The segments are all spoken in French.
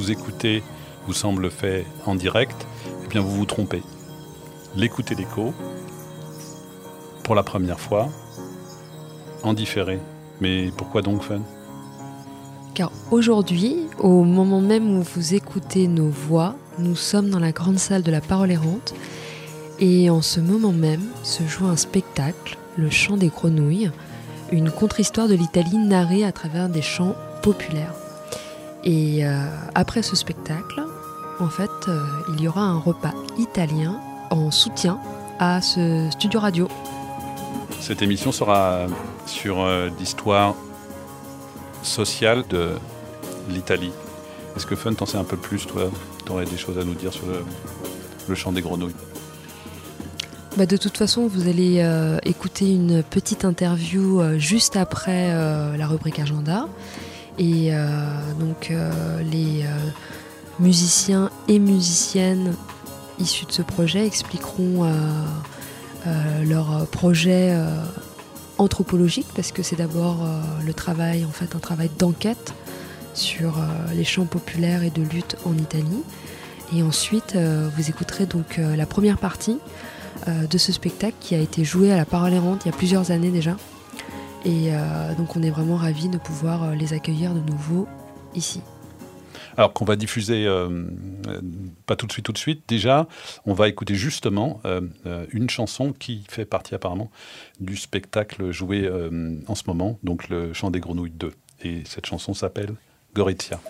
vous écoutez vous semble fait en direct, eh bien vous vous trompez. L'écoutez l'écho, pour la première fois, en différé. Mais pourquoi donc Fun ? Car aujourd'hui, au moment même où vous écoutez nos voix, nous sommes dans la grande salle de la Parole Errante et en ce moment même se joue un spectacle, le chant des grenouilles, une contre-histoire de l'Italie narrée à travers des chants populaires. Et après ce spectacle, en fait, il y aura un repas italien en soutien à ce studio radio. Cette émission sera sur l'histoire sociale de l'Italie. Est-ce que Fun, t'en sais un peu plus, toi ? T'aurais des choses à nous dire sur le chant des grenouilles ? De toute façon, vous allez écouter une petite interview juste après la rubrique agenda. Et donc les musiciens et musiciennes issus de ce projet expliqueront leur projet anthropologique, parce que c'est d'abord le travail, en fait, un travail d'enquête sur les chants populaires et de lutte en Italie. Et ensuite, vous écouterez donc la première partie de ce spectacle qui a été joué à la Parole Errante il y a plusieurs années déjà. Et donc on est vraiment ravis de pouvoir les accueillir de nouveau ici. Alors qu'on va diffuser, pas tout de suite, déjà, on va écouter justement une chanson qui fait partie apparemment du spectacle joué en ce moment, donc le Chant des Grenouilles 2. Et cette chanson s'appelle Gorizia.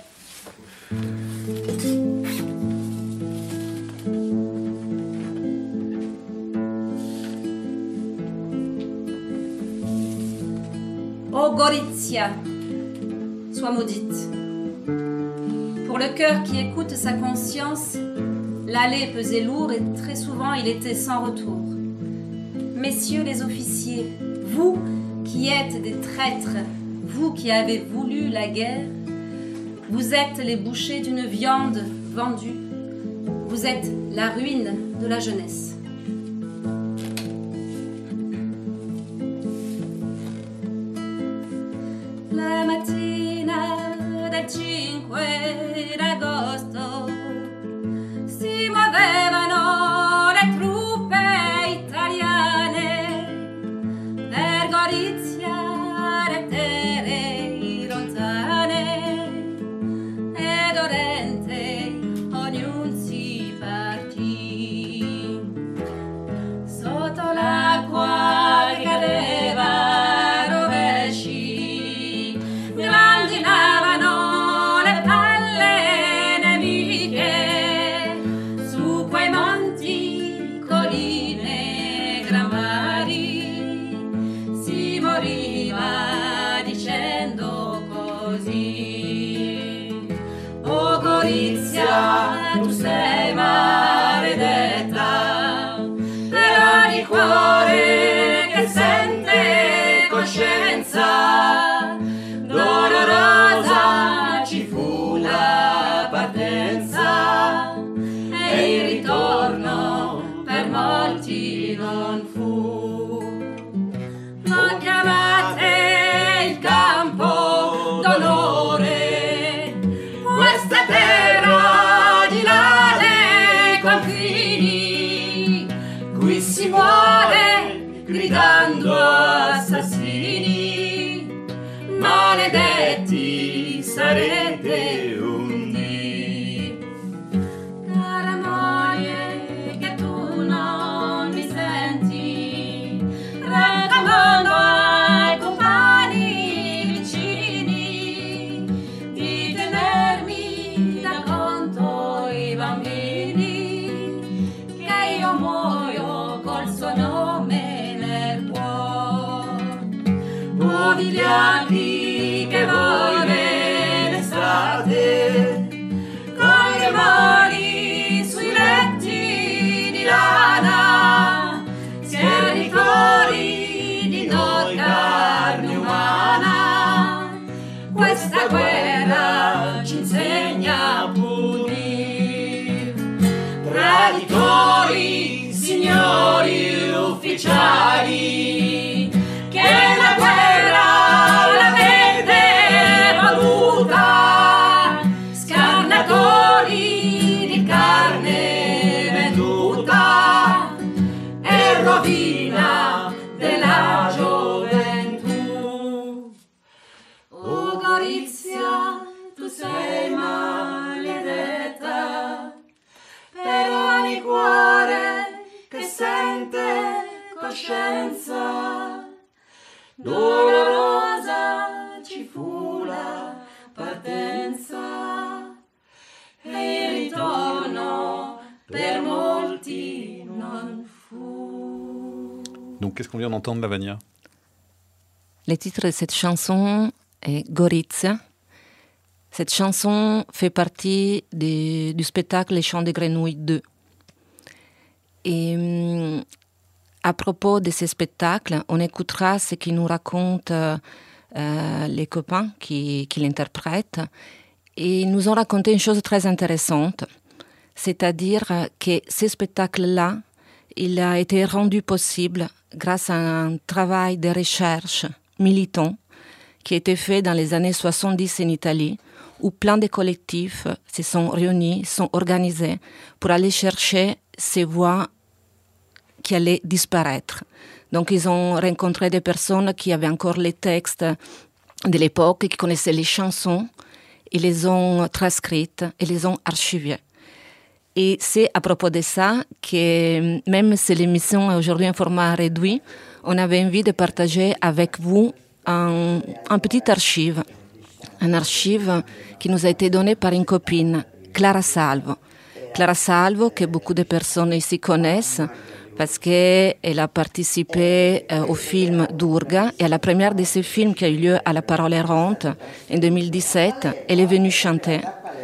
Ô Gorizia, sois maudite. Pour le cœur qui écoute sa conscience, l'aller pesait lourd et très souvent il était sans retour. Messieurs les officiers, vous qui êtes des traîtres, vous qui avez voulu la guerre, vous êtes les bouchers d'une viande vendue, vous êtes la ruine de la jeunesse. La mattina del 5 d'agosto si muovevano le truppe italiane per Gorizia, le terre lontane, e dolente ognuno si partì sotto l'acqua che cadeva rovesci, grandinavano le palle nemiche su quei monti, colline, gran mari, si moriva dicendo così: o Gorizia, tu sei maledetta, però di cuore che sente coscienza, dolorosa ci fu la partenza e il ritorno per molti non fu. Lo chiamate il campo d'onore, questa terra di là dei confini, qui si muore gridando assassini, maledetti sarete un dì. Cara moglie che tu non mi senti, raccomando ai compagni vicini di tenermi da conto i bambini, che io muoio col suo nome nel cuore. O vigliacchi che voi ve ne state, con le mani sui letti di lana, servitori di noi carne umana, questa guerra ci insegna a punire. Traditori, signori ufficiali, che la guerra l'avete voluta, scarnatori coscienza, dolorosa ci fu la partenza e il ritorno per molti non fu. Donc qu'est-ce qu'on vient d'entendre, Lavagna? Le titre de cette chanson est Gorizia. Cette chanson fait partie du spectacle Les Chants des Grenouilles 2. Et à propos de ce spectacle, on écoutera ce qu'ils nous racontent les copains qui l'interprètent. Et ils nous ont raconté une chose très intéressante, c'est-à-dire que ce spectacle-là, il a été rendu possible grâce à un travail de recherche militant qui a été fait dans les années 70 en Italie, où plein de collectifs se sont réunis, sont organisés pour aller chercher ces voix qui allaient disparaître. Donc ils ont rencontré des personnes qui avaient encore les textes de l'époque, qui connaissaient les chansons, ils les ont transcrites et les ont archivées. Et c'est à propos de ça que, même si l'émission est aujourd'hui en format réduit, on avait envie de partager avec vous un petit archive. Un archive qui nous a été donné par une copine, Clara Salvo. Clara Salvo, que beaucoup de personnes ici connaissent, parce qu'elle a participé au film Durga, et à la première de ce film qui a eu lieu à la Parole Errante en 2017, elle est venue chanter.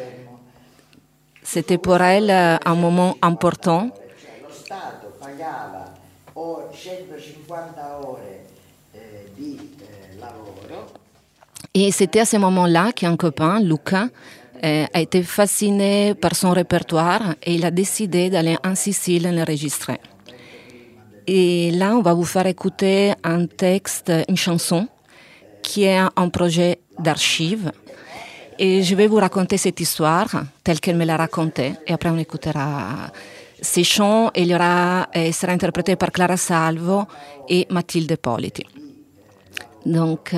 C'était pour elle un moment important. Lo Stato pagava 150 ore di lavoro. Et c'était à ce moment-là qu'un copain, Luca, a été fasciné par son répertoire et il a décidé d'aller en Sicile l'enregistrer. Et là, on va vous faire écouter un texte, une chanson, qui est un projet d'archives. Et je vais vous raconter cette histoire telle qu'elle me l'a racontée. Et après, on écoutera ces chants. Et il sera interprété par Clara Salvo et Matilde Politi. Donc,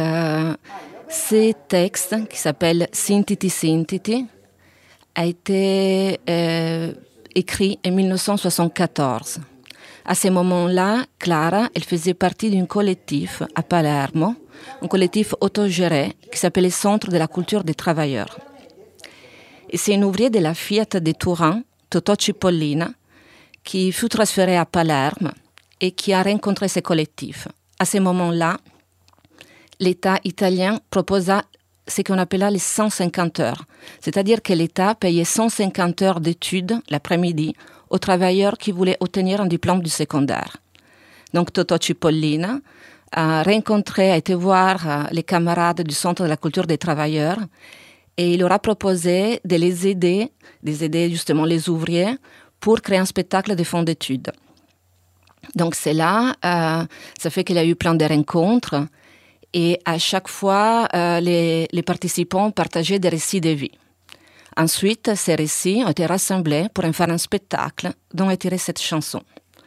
ce texte, qui s'appelle Sintiti Sintiti, a été écrit en 1974. À ce moment-là, Clara, elle faisait partie d'un collectif à Palermo, un collectif autogéré qui s'appelle le Centre de la culture des travailleurs. Et c'est un ouvrier de la Fiat de Turin, Totò Cipollina, qui fut transféré à Palerme et qui a rencontré ce collectif. À ce moment-là, l'État italien proposa ce qu'on appela les 150 heures. C'est-à-dire que l'État payait 150 heures d'études l'après-midi aux travailleurs qui voulaient obtenir un diplôme du secondaire. Donc Totò Cipollina a été voir les camarades du Centre de la culture des travailleurs et il leur a proposé de les aider justement les ouvriers pour créer un spectacle de fin d'études. Donc c'est là, ça fait qu'il y a eu plein de rencontres. Et à chaque fois, les participants partageaient des récits de vie. Ensuite, ces récits ont été rassemblés pour en faire un spectacle dont est tirée cette chanson.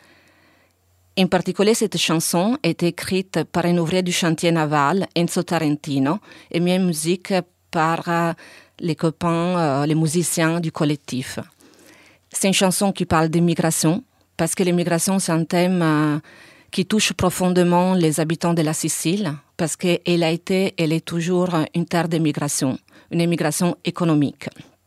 En particulier, cette chanson est écrite par un ouvrier du chantier naval, Enzo Tarentino, et mise en musique par les copains, les musiciens du collectif. C'est une chanson qui parle d'immigration, parce que l'immigration, c'est un thème qui touche profondément les habitants de la Sicile, parce qu'elle est toujours une terre d'immigration, une immigration économique.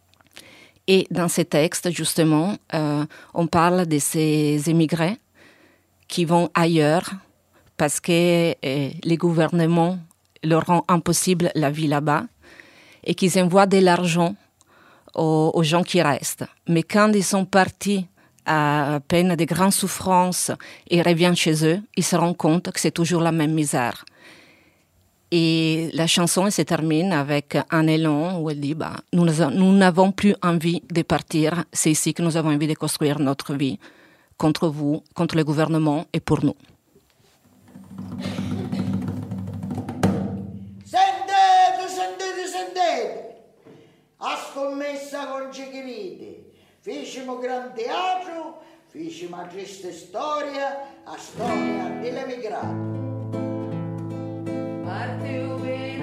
Et dans ces textes, justement, on parle de ces immigrés qui vont ailleurs parce que les gouvernements leur rendent impossible la vie là-bas et qu'ils envoient de l'argent aux gens qui restent. Mais quand ils sont partis à peine de grandes souffrances et reviennent chez eux, ils se rendent compte que c'est toujours la même misère. Et la chanson se termine avec un élan où elle dit nous n'avons plus envie de partir, c'est ici que nous avons envie de construire notre vie, contre vous, contre le gouvernement et pour nous. Sentite! A scommessa con Cecchiriti. Fecimo gran teatro, fecimo a triste storia, a storia dell'emigrato. Partiu in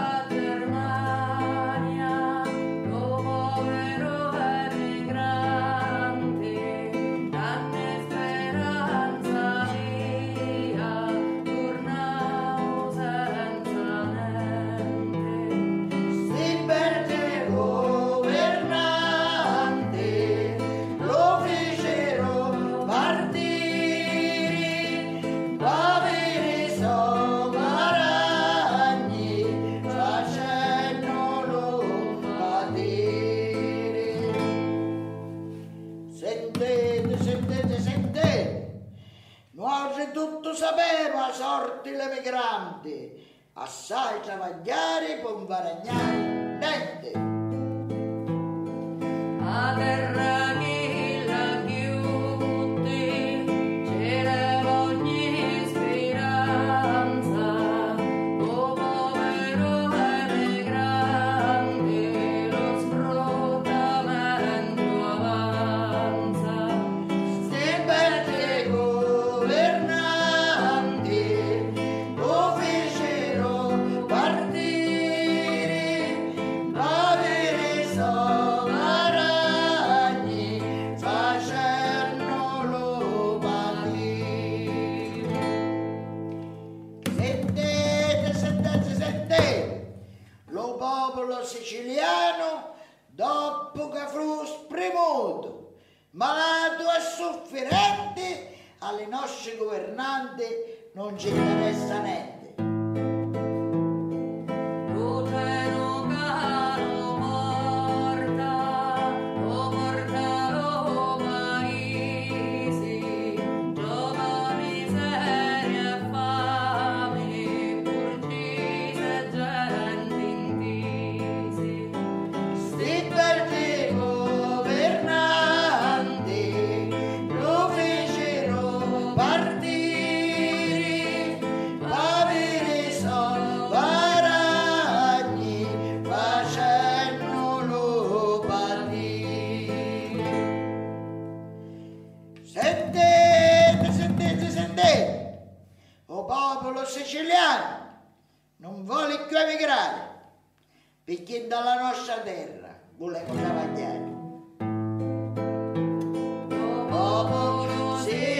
Germania, lo povero emigrante, grande speranza tutto sapeva sorti l'emigrante, assai travagliare per non guadagnare niente. A terra chi la chiude, c'era ogni speranza, o povero e grande, lo sfruttamento avanza. Se per governanti lo fecero partire, avere sovrani facendolo partire. Sentete, lo popolo siciliano, dopo che fu spremuto, malato e sofferente, alle nostre governanti non ci interessa niente. Lucero caro morta, o morta lo paesi, giova miseria e fame, purcise e gente intisi. Sti perché governanti lo fecero partire, avere sovrani facendolo partire. Sentete, o popolo siciliano non vuole più emigrare, perché dalla nostra terra voleva travagliare. Popolo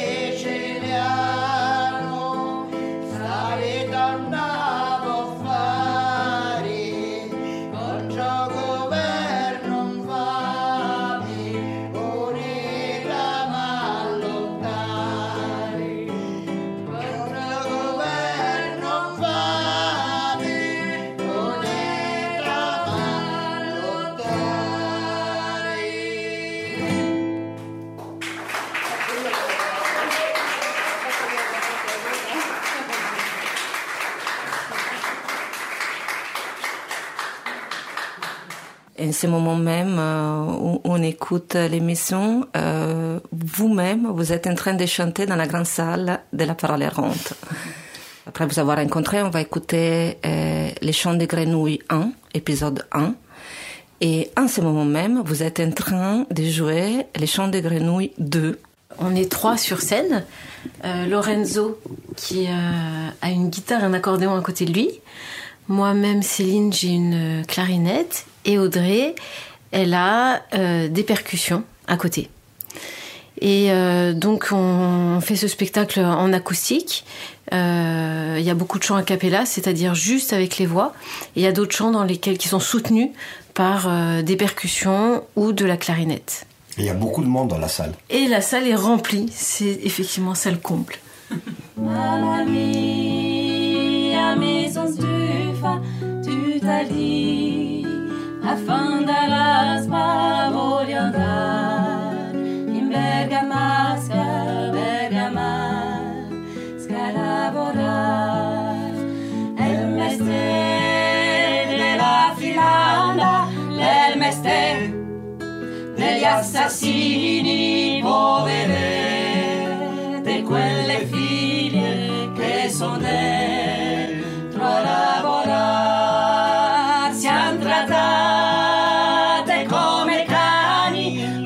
siciliano, state tornando a fare, contro governo infame, unita ma lottare. Contro governo infame, unita ma lottare. En ce moment même où on écoute l'émission, vous-même, vous êtes en train de chanter dans la grande salle de la Parole Errante. Après vous avoir rencontré, on va écouter Les Chants des Grenouilles 1, épisode 1. Et en ce moment même, vous êtes en train de jouer Les Chants des Grenouilles 2. On est 3 sur scène. Lorenzo qui a une guitare et un accordéon à côté de lui. Moi-même, Céline, j'ai une clarinette. Et Audrey, elle a des percussions à côté. Et donc, on fait ce spectacle en acoustique. Il y a beaucoup de chants a cappella, c'est-à-dire juste avec les voix. Et il y a d'autres chants qui sont soutenus par des percussions ou de la clarinette. Et il y a beaucoup de monde dans la salle. Et la salle est remplie. C'est effectivement salle comble. Mamma mia, mi son stufa tutta lì, affanda la spa voglio andare in bergamasca lavorare. È il mestiere della filanda, è il mestiere degli assassini poveri, di quelle figlie che sono dentro a lavorare. Siamo trattate come cani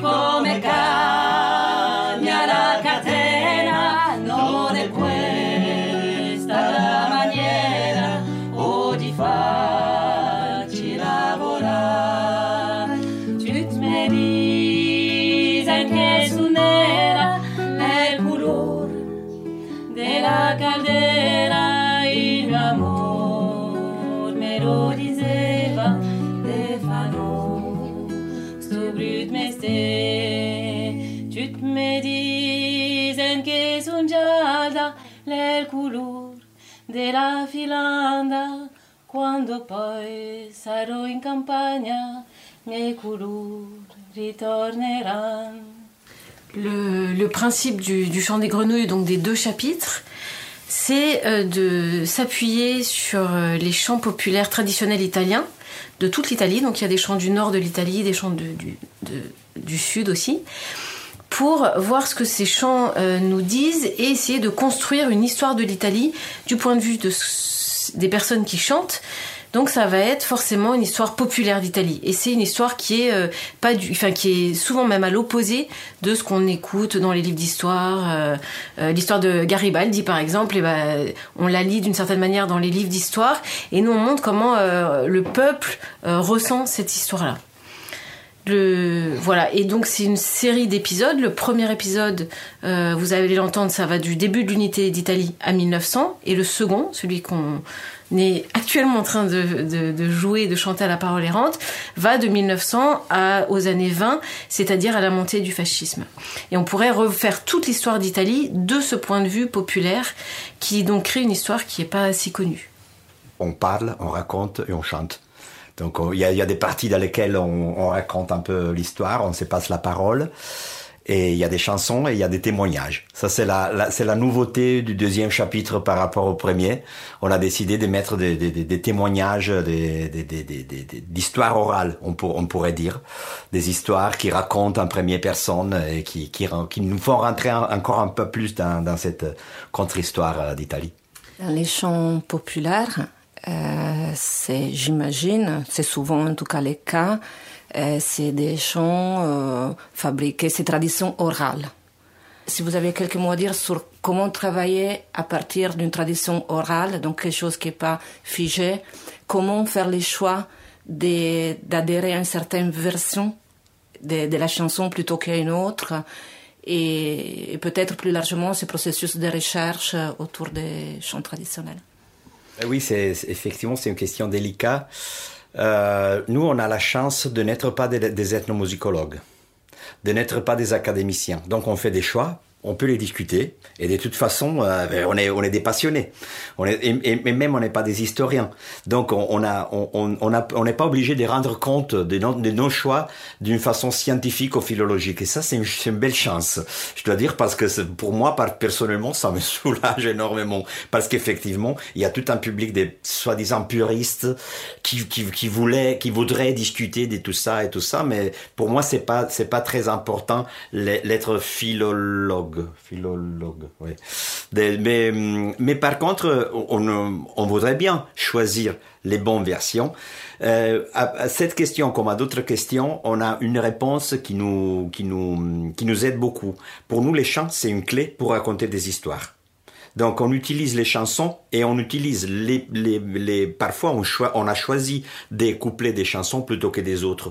alla catena, non è questa la maniera di farci lavorare. Tu mi dici che su nera è il colore della caldera, il mio amor me lo diceva de fanò sto brut mestiere. Tu mi dici che su gialla è il colore della filanda, quando poi sarò in campagna mes colori ritorneranno. Le principe du chant des grenouilles, donc des 2 chapitres, c'est de s'appuyer sur les chants populaires traditionnels italiens de toute l'Italie. Donc il y a des chants du nord de l'Italie, des chants du sud aussi, pour voir ce que ces chants nous disent et essayer de construire une histoire de l'Italie du point de vue des personnes qui chantent. Donc ça va être forcément une histoire populaire d'Italie. Et c'est une histoire qui est qui est souvent même à l'opposé de ce qu'on écoute dans les livres d'histoire. L'histoire de Garibaldi, par exemple, on la lit d'une certaine manière dans les livres d'histoire. Et nous, on montre comment le peuple ressent cette histoire-là. Voilà, et donc c'est une série d'épisodes. Le premier épisode, vous allez l'entendre, ça va du début de l'unité d'Italie à 1900. Et le second, celui qu'on est actuellement en train de jouer, de chanter à la parole errante, va de 1900 aux années 20, c'est-à-dire à la montée du fascisme. Et on pourrait refaire toute l'histoire d'Italie de ce point de vue populaire, qui donc crée une histoire qui n'est pas si connue. On parle, on raconte et on chante. Donc il y a des parties dans lesquelles on raconte un peu l'histoire, on se passe la parole, et il y a des chansons et il y a des témoignages. Ça c'est la nouveauté du deuxième chapitre par rapport au premier. On a décidé de mettre des témoignages, d'histoires orales, on pourrait dire, des histoires qui racontent en première personne et qui nous font rentrer encore un peu plus dans cette contre-histoire d'Italie. Dans les chants populaires, j'imagine, c'est souvent en tout cas le cas, c'est des chants fabriqués, c'est tradition orale. Si vous avez quelques mots à dire sur comment travailler à partir d'une tradition orale, donc quelque chose qui n'est pas figé, comment faire les choix d'adhérer à une certaine version de la chanson plutôt qu'à une autre, et peut-être plus largement ce processus de recherche autour des chants traditionnels. Oui, effectivement, c'est une question délicate. Nous, on a la chance de n'être pas des ethnomusicologues, de n'être pas des académiciens. Donc, on fait des choix, on peut les discuter, et de toute façon, on est des passionnés. Et même, on n'est pas des historiens. Donc, on n'est pas obligé de rendre compte de nos choix d'une façon scientifique ou philologique. Et ça, c'est une belle chance, je dois dire, parce que pour moi, personnellement, ça me soulage énormément. Parce qu'effectivement, il y a tout un public de soi-disant puristes qui voudraient discuter de tout ça et tout ça, mais pour moi, c'est pas très important l'être philologue, oui. Mais par contre, on voudrait bien choisir les bonnes versions. À cette question, comme à d'autres questions, on a une réponse qui nous aide beaucoup. Pour nous, les chants, c'est une clé pour raconter des histoires. Donc, on utilise les chansons et on utilise parfois, on a choisi des couplets des chansons plutôt que des autres.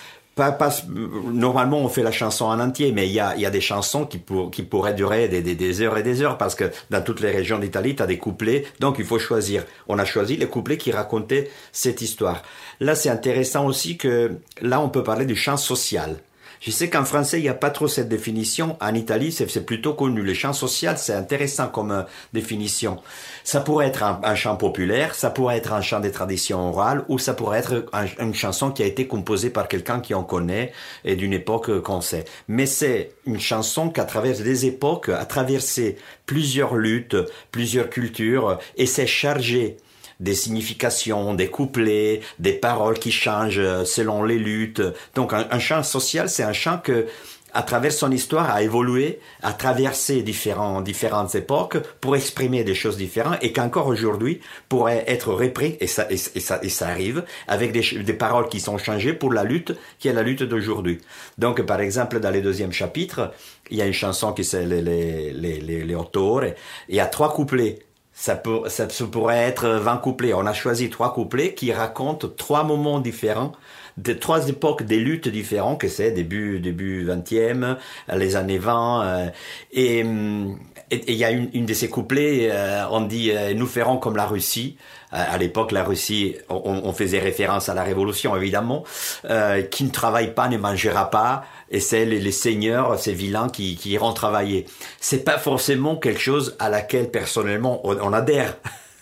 Normalement, on fait la chanson en entier, mais il y a des chansons qui pourraient durer des heures et des heures, parce que dans toutes les régions d'Italie, tu as des couplets, donc il faut choisir. On a choisi les couplets qui racontaient cette histoire. Là, c'est intéressant aussi que, là, on peut parler du chant social. Je sais qu'en français, il n'y a pas trop cette définition. En Italie, c'est plutôt connu. Le chant social, c'est intéressant comme définition. Ça pourrait être un chant populaire, ça pourrait être un chant des traditions orales, ou ça pourrait être une chanson qui a été composée par quelqu'un qui en connaît et d'une époque qu'on sait. Mais c'est une chanson qui, à travers des époques, a traversé plusieurs luttes, plusieurs cultures, et c'est chargé des significations, des couplets, des paroles qui changent selon les luttes. Donc un chant social, c'est un chant que, à travers son histoire, a évolué, a traversé différentes époques pour exprimer des choses différentes, et qu'encore aujourd'hui pourrait être repris, et ça arrive, avec des paroles qui sont changées pour la lutte, qui est la lutte d'aujourd'hui. Donc, par exemple, dans le deuxième chapitre, il y a une chanson qui c'est les auteurs, il y a 3 couplets. Ça pourrait être 20 couplets. On a choisi 3 couplets qui racontent 3 moments différents, de 3 époques des luttes différentes, que c'est début 20e, les années 20. Et il y a une de ces couplets, on dit « Nous ferons comme la Russie ». À l'époque, la Russie, on faisait référence à la Révolution, évidemment. Qui ne travaille pas ne mangera pas. Et c'est les seigneurs, ces vilains qui iront travailler. C'est pas forcément quelque chose à laquelle, personnellement, on adhère.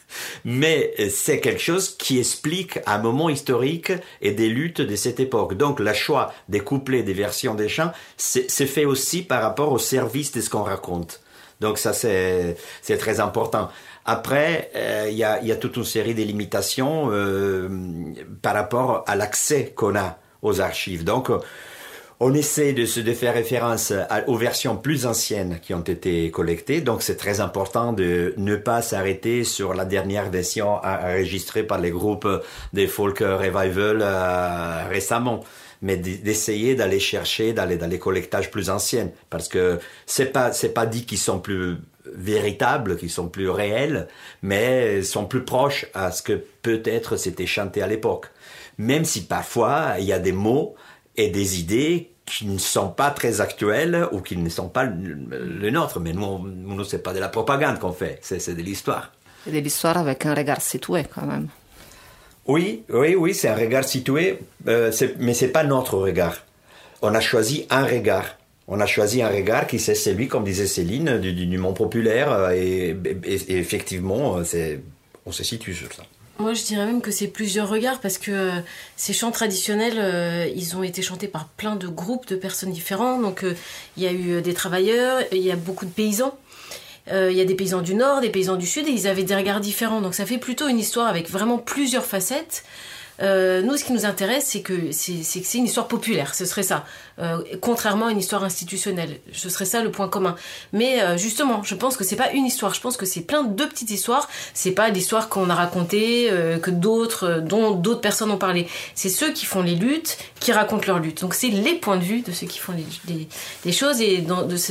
Mais c'est quelque chose qui explique un moment historique et des luttes de cette époque. Donc, le choix des couplets, des versions des chants, c'est fait aussi par rapport au service de ce qu'on raconte. Donc ça, c'est très important. Après, il y a toute une série de limitations par rapport à l'accès qu'on a aux archives. Donc, on essaie de faire référence aux versions plus anciennes qui ont été collectées. Donc, c'est très important de ne pas s'arrêter sur la dernière version enregistrée par les groupes des folk revival récemment, mais d'essayer d'aller chercher dans les collectages plus anciennes, parce que c'est pas dit qu'ils sont plus véritables, qu'ils sont plus réels, mais sont plus proches à ce que peut-être c'était chanté à l'époque. Même si parfois il y a des mots et des idées qui ne sont pas très actuelles ou qui ne sont pas le nôtre. Mais nous c'est pas de la propagande qu'on fait, c'est de l'histoire. C'est de l'histoire avec un regard situé quand même. Oui, c'est un regard situé, mais c'est pas notre regard. On a choisi un regard. On a choisi un regard qui c'est celui, comme disait Céline, du monde populaire, et effectivement, on se situe sur ça. Moi, je dirais même que c'est plusieurs regards, parce que ces chants traditionnels, ils ont été chantés par plein de groupes de personnes différentes. Donc, il y a eu des travailleurs, il y a beaucoup de paysans. Il y a des paysans du Nord, des paysans du Sud, et ils avaient des regards différents. Donc, ça fait plutôt une histoire avec vraiment plusieurs facettes. Nous, ce qui nous intéresse, c'est que c'est une histoire populaire, ce serait ça. Contrairement à une histoire institutionnelle, ce serait ça le point commun. Mais justement, je pense que c'est pas une histoire, je pense que c'est plein de petites histoires. C'est pas l'histoire qu'on a racontée, dont d'autres personnes ont parlé. C'est ceux qui font les luttes, qui racontent leurs luttes. Donc c'est les points de vue de ceux qui font les choses, et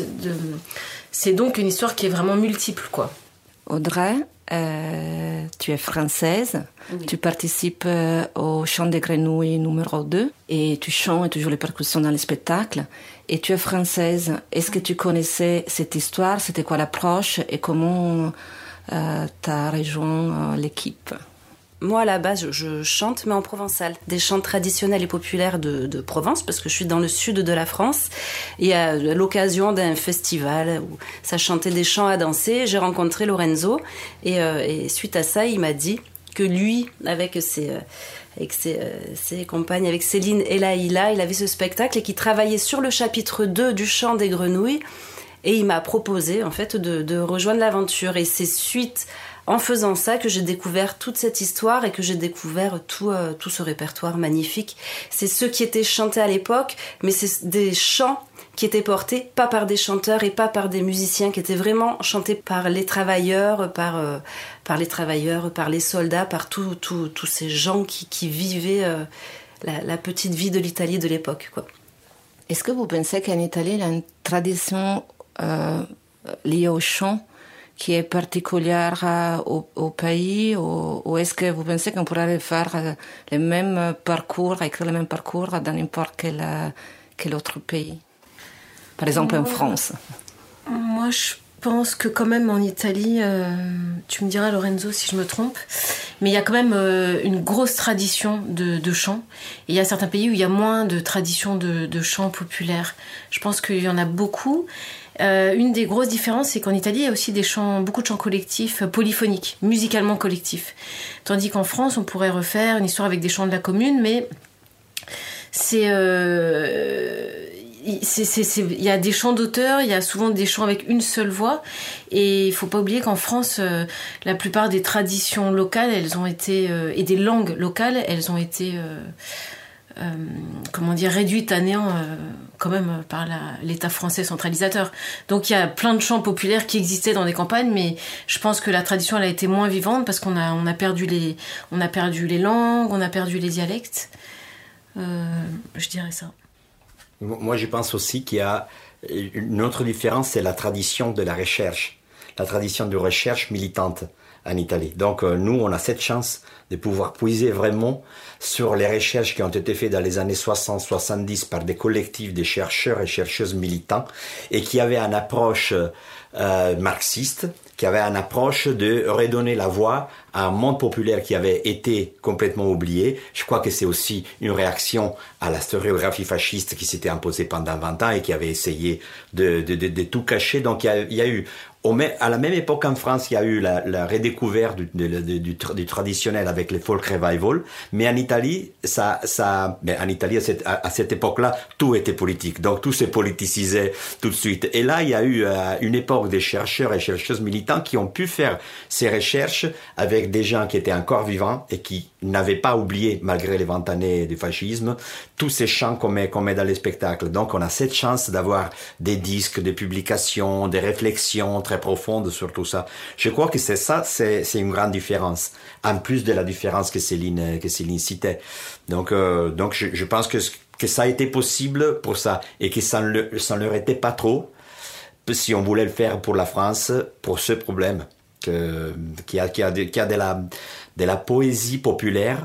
c'est donc une histoire qui est vraiment multiple, quoi. Audrey, tu es française, oui. Tu participes au chant des grenouilles numéro 2 et tu chantes et tu joues les percussions dans les spectacles. Et tu es française. Est-ce que tu connaissais cette histoire? C'était quoi l'approche et comment tu as rejoint l'équipe? Moi, à la base, je chante, mais en provençal. Des chants traditionnels et populaires de Provence, parce que je suis dans le sud de la France. Et à l'occasion d'un festival où ça chantait des chants à danser, j'ai rencontré Lorenzo. Et suite à ça, il m'a dit que lui, avec ses compagnes, avec Céline et Laïla, il avait ce spectacle et qu'il travaillait sur le chapitre 2 du chant des grenouilles. Et il m'a proposé, en fait, de rejoindre l'aventure. Et c'est suite en faisant ça que j'ai découvert toute cette histoire et que j'ai découvert tout ce répertoire magnifique. C'est ceux qui étaient chantés à l'époque, mais c'est des chants qui étaient portés pas par des chanteurs et pas par des musiciens, qui étaient vraiment chantés par les travailleurs, par les soldats, par tous ces gens qui vivaient la petite vie de l'Italie de l'époque, quoi. Est-ce que vous pensez qu'en Italie, il y a une tradition liée au chant qui est particulière au pays, ou est-ce que vous pensez qu'on pourrait faire le même parcours, écrire le même parcours dans n'importe quel autre pays? Par exemple en France. Moi, je pense que quand même en Italie, tu me diras Lorenzo si je me trompe, mais il y a quand même une grosse tradition de chant. Et il y a certains pays où il y a moins de tradition de chant populaire. Je pense qu'il y en a beaucoup. Une des grosses différences, c'est qu'en Italie, il y a aussi beaucoup de chants collectifs, polyphoniques, musicalement collectifs. Tandis qu'en France, on pourrait refaire une histoire avec des chants de la commune, mais il y a des chants d'auteur, il y a souvent des chants avec une seule voix, et il faut pas oublier qu'en France, la plupart des traditions locales, elles ont été et des langues locales, elles ont été réduites à néant quand même par l'État français centralisateur. Donc il y a plein de chants populaires qui existaient dans des campagnes, mais je pense que la tradition elle a été moins vivante parce qu'on a perdu les langues, on a perdu les dialectes. Je dirais ça. Moi, je pense aussi qu'il y a une autre différence, c'est la tradition de la recherche militante en Italie. Donc, nous, on a cette chance de pouvoir puiser vraiment sur les recherches qui ont été faites dans les années 60-70 par des collectifs de chercheurs et chercheuses militants et qui avaient une approche marxiste, qui avait une approche de redonner la voix à un monde populaire qui avait été complètement oublié. Je crois que c'est aussi une réaction à la historiographie fasciste qui s'était imposée pendant 20 ans et qui avait essayé de tout cacher. Donc il y a eu À la même époque en France, il y a eu la redécouverte du traditionnel avec les folk revival, mais en Italie, en Italie à cette époque-là, tout était politique, donc tout s'est politisé tout de suite. Et là, il y a eu une époque des chercheurs et chercheuses militants qui ont pu faire ces recherches avec des gens qui étaient encore vivants et qui n'avaient pas oublié, malgré les 20 années du fascisme, tous ces chants qu'on met dans les spectacles. Donc, on a cette chance d'avoir des disques, des publications, des réflexions très profonde sur tout ça. Je crois que c'est une grande différence, en plus de la différence que Céline citait. Donc je pense que ça a été possible pour ça, et que ça ne leur était pas trop, si on voulait le faire pour la France, pour ce problème, qu'il y a de la poésie populaire,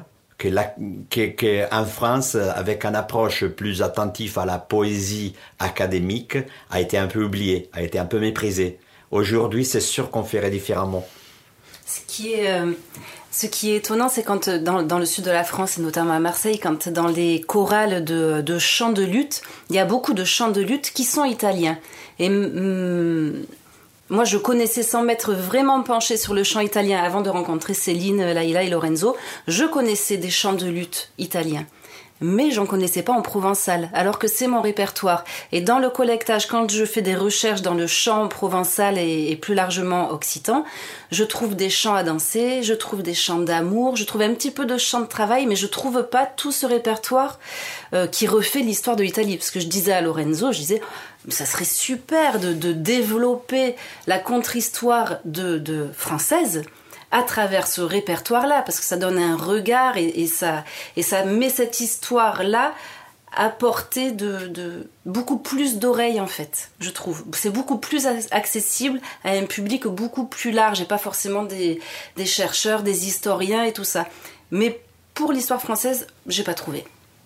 que en France, avec une approche plus attentive à la poésie académique, a été un peu oubliée, a été un peu méprisée. Aujourd'hui, c'est sûr qu'on ferait différemment. Ce qui est étonnant, c'est quand dans le sud de la France, et notamment à Marseille, quand dans les chorales de chants de lutte, il y a beaucoup de chants de lutte qui sont italiens. Et moi, je connaissais, sans m'être vraiment penchée sur le chant italien avant de rencontrer Céline, Laïla et Lorenzo, je connaissais des chants de lutte italiens. Mais j'en connaissais pas en provençal, alors que c'est mon répertoire. Et dans le collectage, quand je fais des recherches dans le chant provençal et plus largement occitan, je trouve des chants à danser, je trouve des chants d'amour, je trouve un petit peu de chants de travail, mais je trouve pas tout ce répertoire qui refait l'histoire de l'Italie. Parce que je disais à Lorenzo, ça serait super de développer la contre-histoire de française à travers ce répertoire-là, parce que ça donne un regard et ça met cette histoire-là à portée de beaucoup plus d'oreilles, en fait, je trouve. C'est beaucoup plus accessible à un public beaucoup plus large, et pas forcément des chercheurs, des historiens et tout ça. Mais pour l'histoire française, j'ai pas trouvé.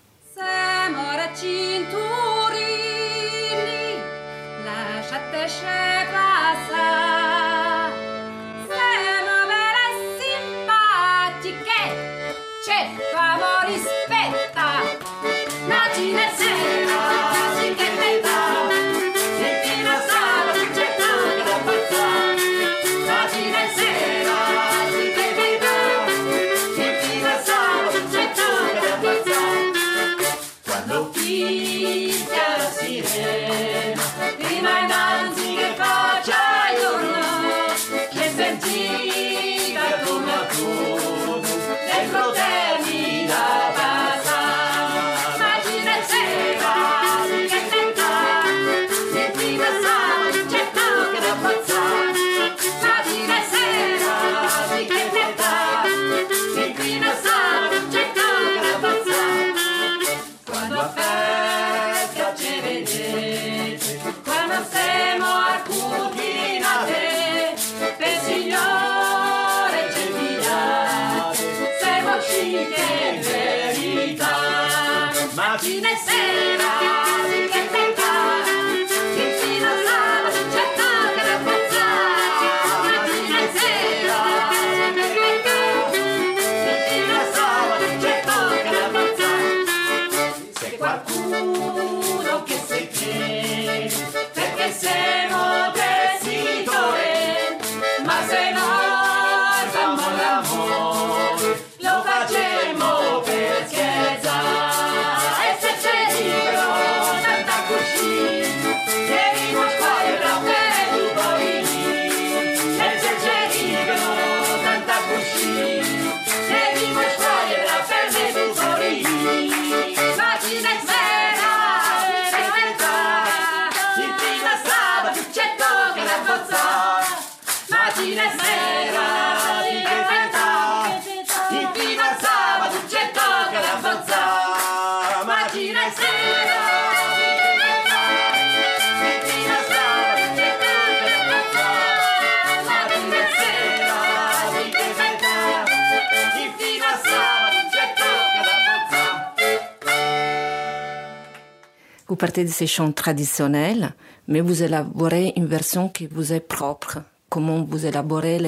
Vous partez de ces chants traditionnels, mais vous élaborez une version qui vous est propre. Comment vous élaborez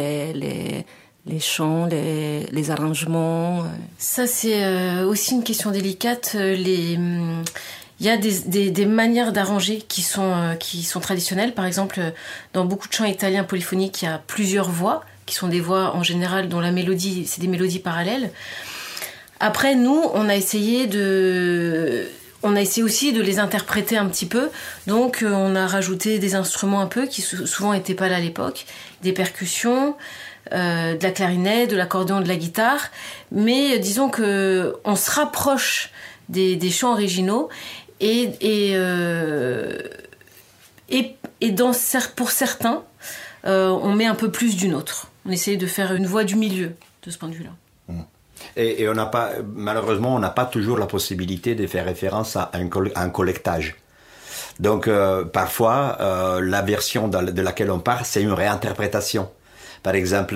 les chants, les arrangements? Ça, c'est aussi une question délicate. Il Il y a des manières d'arranger qui sont traditionnelles. Par exemple, dans beaucoup de chants italiens polyphoniques, il y a plusieurs voix, qui sont des voix en général dont la mélodie, c'est des mélodies parallèles. Après, nous, on a essayé aussi de les interpréter un petit peu. Donc, on a rajouté des instruments un peu qui souvent n'étaient pas là à l'époque, des percussions, de la clarinette, de l'accordéon, de la guitare. Mais disons que on se rapproche des chants originaux et pour certains, on met un peu plus d'une autre. On essaye de faire une voix du milieu de ce point de vue-là. Et malheureusement, on n'a pas toujours la possibilité de faire référence à un collectage. Donc, parfois, la version de laquelle on parle, c'est une réinterprétation. Par exemple,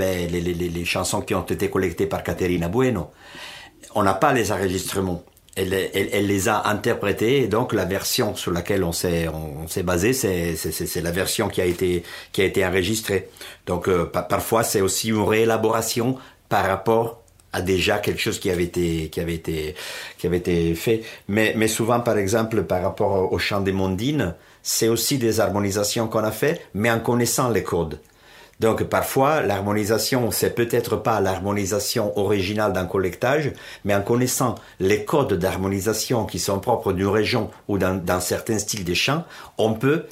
les chansons qui ont été collectées par Caterina Bueno, on n'a pas les enregistrements. Elle les a interprétées, et donc la version sur laquelle on s'est basé, c'est la version qui a été enregistrée. Donc, parfois, c'est aussi une réélaboration par rapport à déjà quelque chose qui avait été fait. Mais souvent, par exemple, par rapport au chant des Mondines, c'est aussi des harmonisations qu'on a fait, mais en connaissant les codes. Donc, parfois, l'harmonisation, c'est peut-être pas l'harmonisation originale d'un collectage, mais en connaissant les codes d'harmonisation qui sont propres d'une région ou dans certains styles de chant, on peut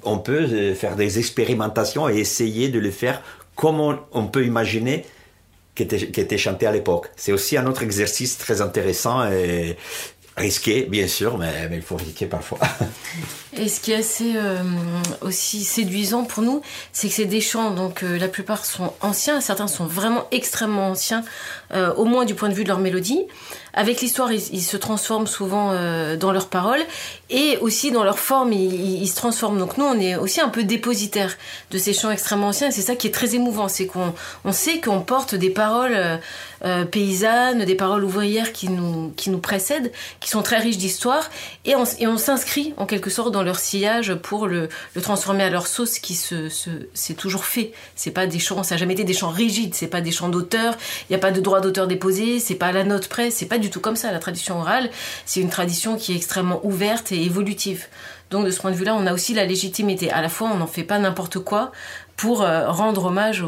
faire des expérimentations et essayer de le faire comme on peut imaginer qui était chanté à l'époque. C'est aussi un autre exercice très intéressant et risqué, bien sûr, mais il faut risquer parfois. Et ce qui est assez aussi séduisant pour nous, c'est que c'est des chants, donc la plupart sont anciens, certains sont vraiment extrêmement anciens, au moins du point de vue de leur mélodie. Avec l'histoire, ils se transforment souvent dans leurs paroles et aussi dans leur forme, ils se transforment. Donc nous, on est aussi un peu dépositaires de ces chants extrêmement anciens et c'est ça qui est très émouvant, c'est qu'on sait qu'on porte des paroles paysannes, des paroles ouvrières qui nous précèdent, qui sont très riches d'histoire et on s'inscrit en quelque sorte dans leur sillage pour le transformer à leur sauce qui c'est toujours fait. C'est pas des chants, ça n'a jamais été des chants rigides, c'est pas des chants d'auteur, il n'y a pas de droit d'auteur déposé, c'est pas à la note près, c'est pas du tout comme ça. La tradition orale, c'est une tradition qui est extrêmement ouverte et évolutive. Donc de ce point de vue-là, on a aussi la légitimité. À la fois, on n'en fait pas n'importe quoi pour rendre hommage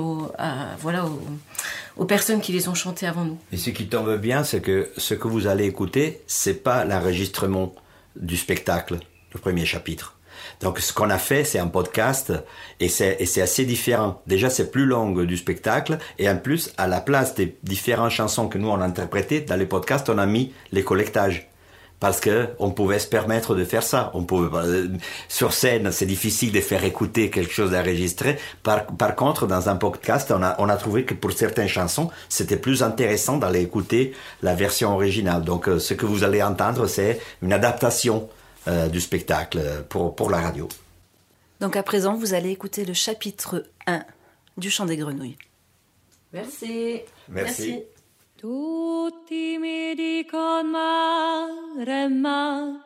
aux personnes qui les ont chantés avant nous. Et ce qui tombe bien, c'est que ce que vous allez écouter, c'est pas l'enregistrement du spectacle, le premier chapitre. Donc ce qu'on a fait, c'est un podcast et c'est assez différent. Déjà, c'est plus long du spectacle et en plus, à la place des différentes chansons que nous on a interprétées, dans les podcasts, on a mis les collectages. Parce que on pouvait se permettre de faire ça. Sur scène, c'est difficile de faire écouter quelque chose d'enregistré. Par contre, dans un podcast, on a trouvé que pour certaines chansons, c'était plus intéressant d'aller écouter la version originale. Donc, ce que vous allez entendre, c'est une adaptation du spectacle pour la radio. Donc à présent, vous allez écouter le chapitre 1 du Chant des Grenouilles. Merci. Merci. Tutti mi dicon Maremma,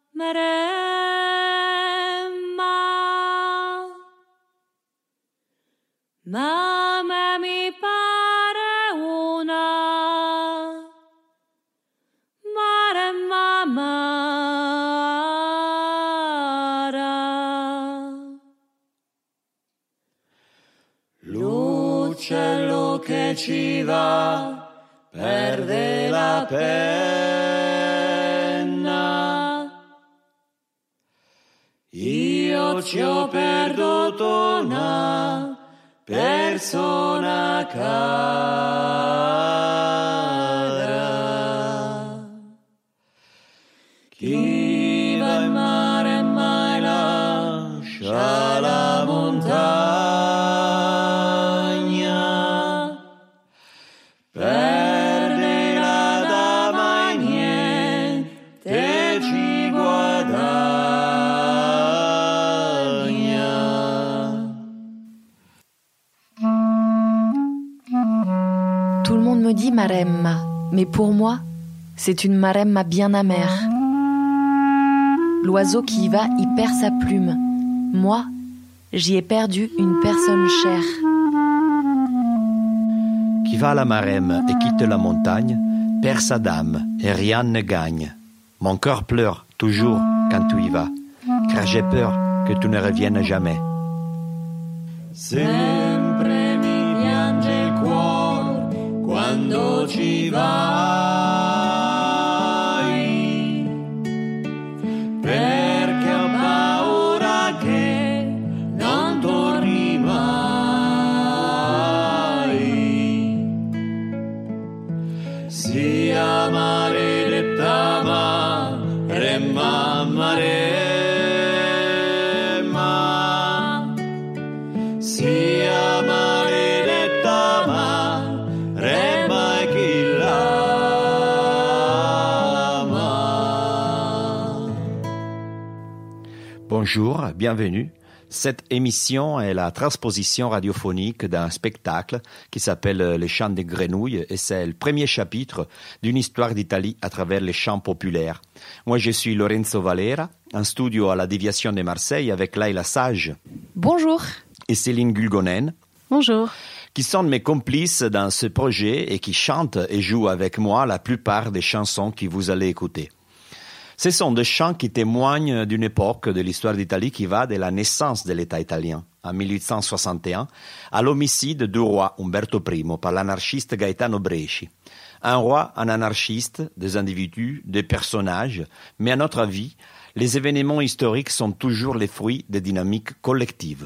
Maremma, ma me mi pare una Maremma mara. L'uccello che ci va perde la penna, io ci ho perduto una persona cara. Chi va in mare mai lascia la montagna. Tout le monde me dit Maremma, mais pour moi, c'est une Maremma bien amère. L'oiseau qui y va y perd sa plume. Moi, j'y ai perdu une personne chère. Qui va à la Maremme et quitte la montagne, perd sa dame et rien ne gagne. Mon cœur pleure toujours quand tu y vas, car j'ai peur que tu ne reviennes jamais. Sempre mi piange il cuore quando ci vai, perché ho paura che non torni mai. Sia maledetta maremma maremma, sia maledetta maremma e chi l'ama. Bonjour, bienvenue. Cette émission est la transposition radiophonique d'un spectacle qui s'appelle Les Chants des Grenouilles et c'est le premier chapitre d'une histoire d'Italie à travers les chants populaires. Moi, je suis Lorenzo Valera, en studio à la Déviation de Marseille avec Laila Sage. Bonjour. Et Céline Gulgonen. Bonjour. Qui sont mes complices dans ce projet et qui chantent et jouent avec moi la plupart des chansons que vous allez écouter. Ce sont des chants qui témoignent d'une époque de l'histoire d'Italie qui va de la naissance de l'État italien, en 1861, à l'homicide du roi Umberto I par l'anarchiste Gaetano Bresci. Un roi, un anarchiste, des individus, des personnages, mais à notre avis, les événements historiques sont toujours les fruits des dynamiques collectives.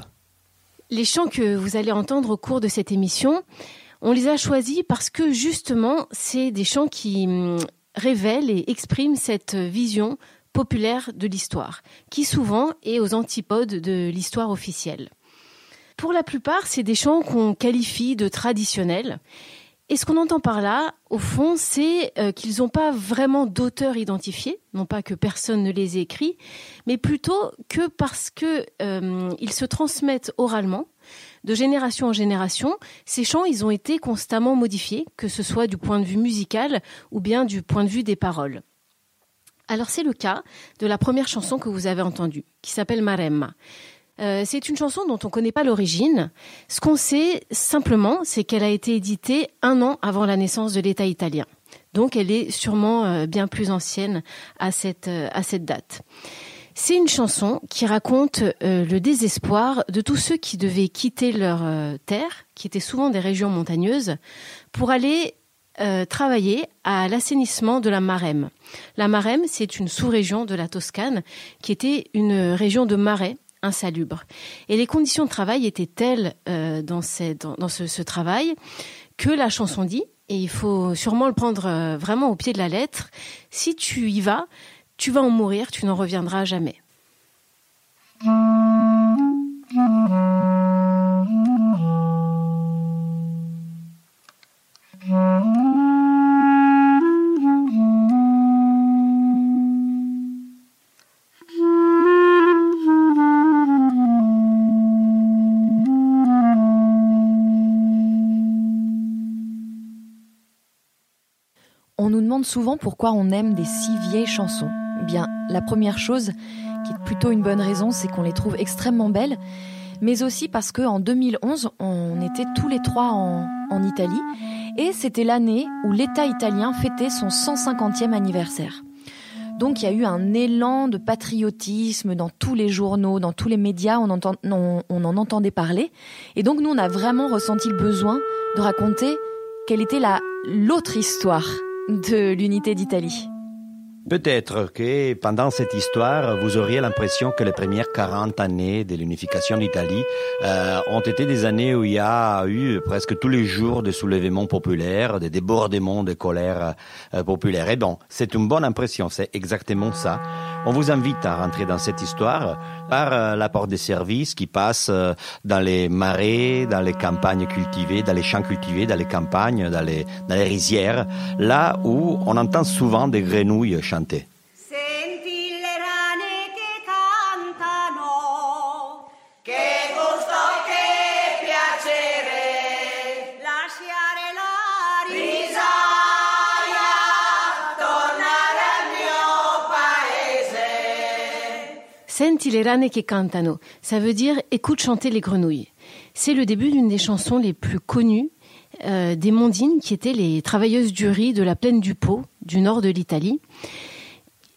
Les chants que vous allez entendre au cours de cette émission, on les a choisis parce que justement, c'est des chants qui révèle et exprime cette vision populaire de l'histoire, qui souvent est aux antipodes de l'histoire officielle. Pour la plupart, c'est des chants qu'on qualifie de traditionnels. Et ce qu'on entend par là, au fond, c'est qu'ils n'ont pas vraiment d'auteur identifié, non pas que personne ne les ait écrits, mais plutôt que parce que ils se transmettent oralement, de génération en génération. Ces chants, ils ont été constamment modifiés, que ce soit du point de vue musical ou bien du point de vue des paroles. Alors c'est le cas de la première chanson que vous avez entendue, qui s'appelle Maremma. C'est une chanson dont on ne connaît pas l'origine. Ce qu'on sait simplement, c'est qu'elle a été éditée 1 an avant la naissance de l'État italien. Donc elle est sûrement bien plus ancienne à cette date. C'est une chanson qui raconte le désespoir de tous ceux qui devaient quitter leur terre, qui étaient souvent des régions montagneuses, pour aller travailler à l'assainissement de la Maremme. La Maremme, c'est une sous-région de la Toscane qui était une région de marais insalubres. Et les conditions de travail étaient telles dans ce travail que la chanson dit, et il faut sûrement le prendre vraiment au pied de la lettre, si tu y vas, tu vas en mourir, tu n'en reviendras jamais. On nous demande souvent pourquoi on aime des si vieilles chansons. Eh bien, la première chose, qui est plutôt une bonne raison, c'est qu'on les trouve extrêmement belles, mais aussi parce qu'en 2011, on était tous les 3 en Italie, et c'était l'année où l'État italien fêtait son 150e anniversaire. Donc il y a eu un élan de patriotisme dans tous les journaux, dans tous les médias, on en entendait parler, et donc nous on a vraiment ressenti le besoin de raconter quelle était l'autre histoire de l'unité d'Italie. Peut-être que pendant cette histoire, vous auriez l'impression que les premières 40 années de l'unification d'Italie ont été des années où il y a eu presque tous les jours des soulèvements populaires, des débordements de colère populaire. Et bon, c'est une bonne impression, c'est exactement ça. On vous invite à rentrer dans cette histoire par la porte des services qui passe dans les marais, dans les campagnes cultivées, dans les champs cultivés, dans les campagnes, dans les rizières, là où on entend souvent des grenouilles chanter. Senti le rane che cantano, che gusto, che piacere, lasciare la risaia, tornare al mio paese. Senti le rane che cantano, ça veut dire « écoute chanter les grenouilles ». C'est le début d'une des chansons les plus connues des Mondines, qui étaient les travailleuses du riz de la plaine du Pô, du nord de l'Italie.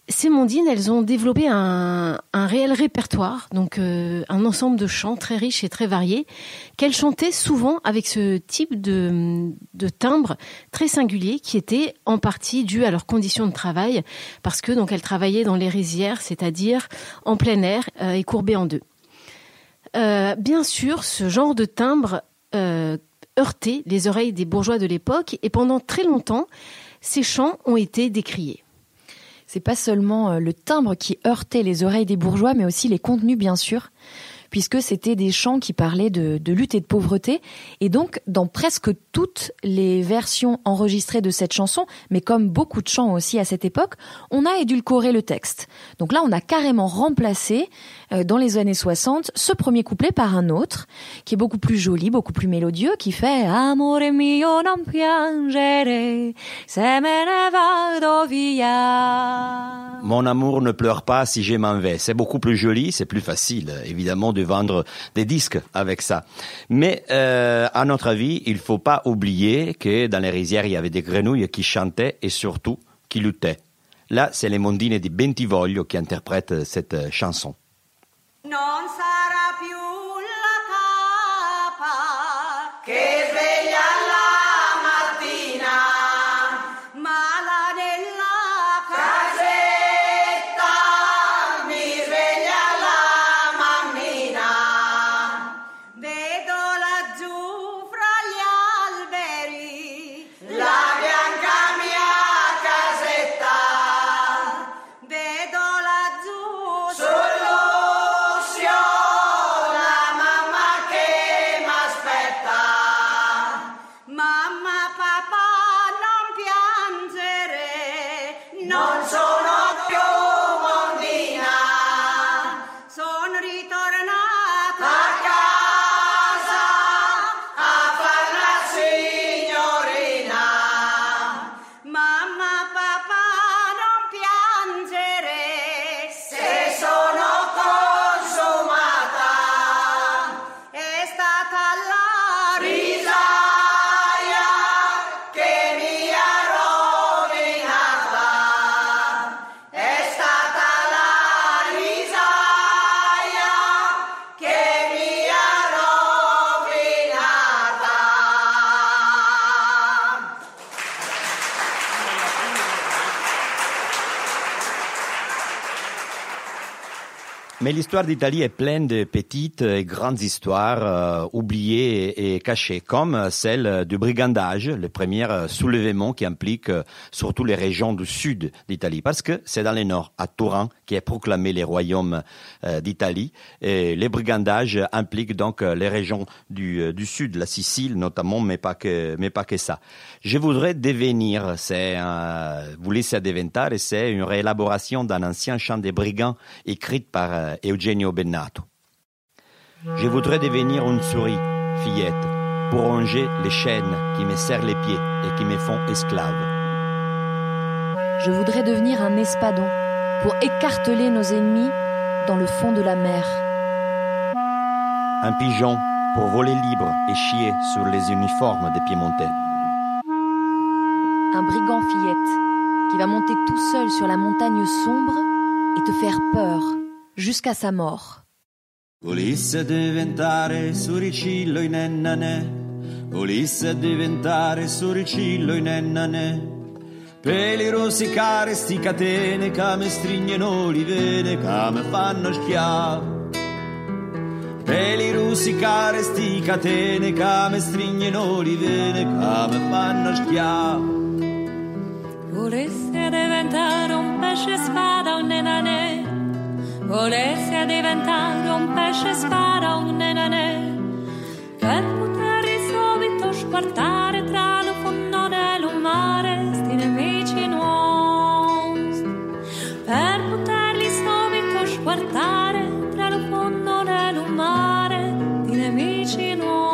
ces mondines, elles ont développé un réel répertoire, donc un ensemble de chants très riches et très variés, qu'elles chantaient souvent avec ce type de timbre très singulier qui était en partie dû à leurs conditions de travail, parce que donc elles travaillaient dans les rizières, c'est-à-dire en plein air et courbées en deux. Bien sûr, ce genre de timbre heurtait les oreilles des bourgeois de l'époque et pendant très longtemps, ces chants ont été décriés. C'est pas seulement le timbre qui heurtait les oreilles des bourgeois, mais aussi les contenus, bien sûr, puisque c'était des chants qui parlaient de lutte et de pauvreté. Et donc, dans presque toutes les versions enregistrées de cette chanson, mais comme beaucoup de chants aussi à cette époque, on a édulcoré le texte. Donc là, on a carrément remplacé, dans les années 60, ce premier couplet par un autre, qui est beaucoup plus joli, beaucoup plus mélodieux, qui fait « Amore mio non piangere, se me ne vado via ». Mon amour ne pleure pas si je m'en vais. C'est beaucoup plus joli, c'est plus facile, évidemment, de vendre des disques avec ça. Mais à notre avis, il faut pas oublier que dans les rizières, il y avait des grenouilles qui chantaient et surtout qui luttaient. Là, c'est les mondine di Bentivoglio qui interprètent cette chanson. Non sarà più la capa che sveglia la mattina, ma la nella casetta mi sveglia la mammina. Vedo laggiù fra gli alberi la bianca mia casetta. Vedo laggiù sull'uscio la mamma che m'aspetta. Mamma, papà, non piangere, non sono più mondina. Sono ritornata a casa a far la signorina. Mamma, papà, non piangere, se sono consumata. È stata la risaia che mi ha rovinata. È stata la risaia che mi ha rovinata. Mais l'histoire d'Italie est pleine de petites et grandes histoires oubliées et cachées, comme celle du brigandage, le premier soulèvement qui implique surtout les régions du sud d'Italie, parce que c'est dans le nord, à Turin, qui est proclamé les royaumes d'Italie. Et les brigandages impliquent donc les régions du sud, la Sicile notamment, mais pas que ça. Je voudrais devenir, vous laissez diventare, c'est une réélaboration d'un ancien chant des brigands écrite par Eugenio Bennato. Je voudrais devenir une souris, fillette, pour ronger les chaînes qui me serrent les pieds et qui me font esclave. Je voudrais devenir un espadon pour écarteler nos ennemis dans le fond de la mer. Un pigeon pour voler libre et chier sur les uniformes des Piémontais. Un brigand fillette qui va monter tout seul sur la montagne sombre et te faire peur jusqu'à sa mort. Volesse diventare suricillo in ennane, volesse diventare suricillo in ennane, peli rosicare sti catene che mi stringono le vene, che mi fanno schiavo. Peli rosicare sti catene che mi stringono le vene, che mi fanno schiavo. Volesse diventare un pesce spada, un nenane, volesse diventare un pesce spada, un nenane, per poterli subito sguardare tra lo fondo del mare, sti nemici nuovi, per poterli subito sguardare tra lo fondo del mare, sti nemici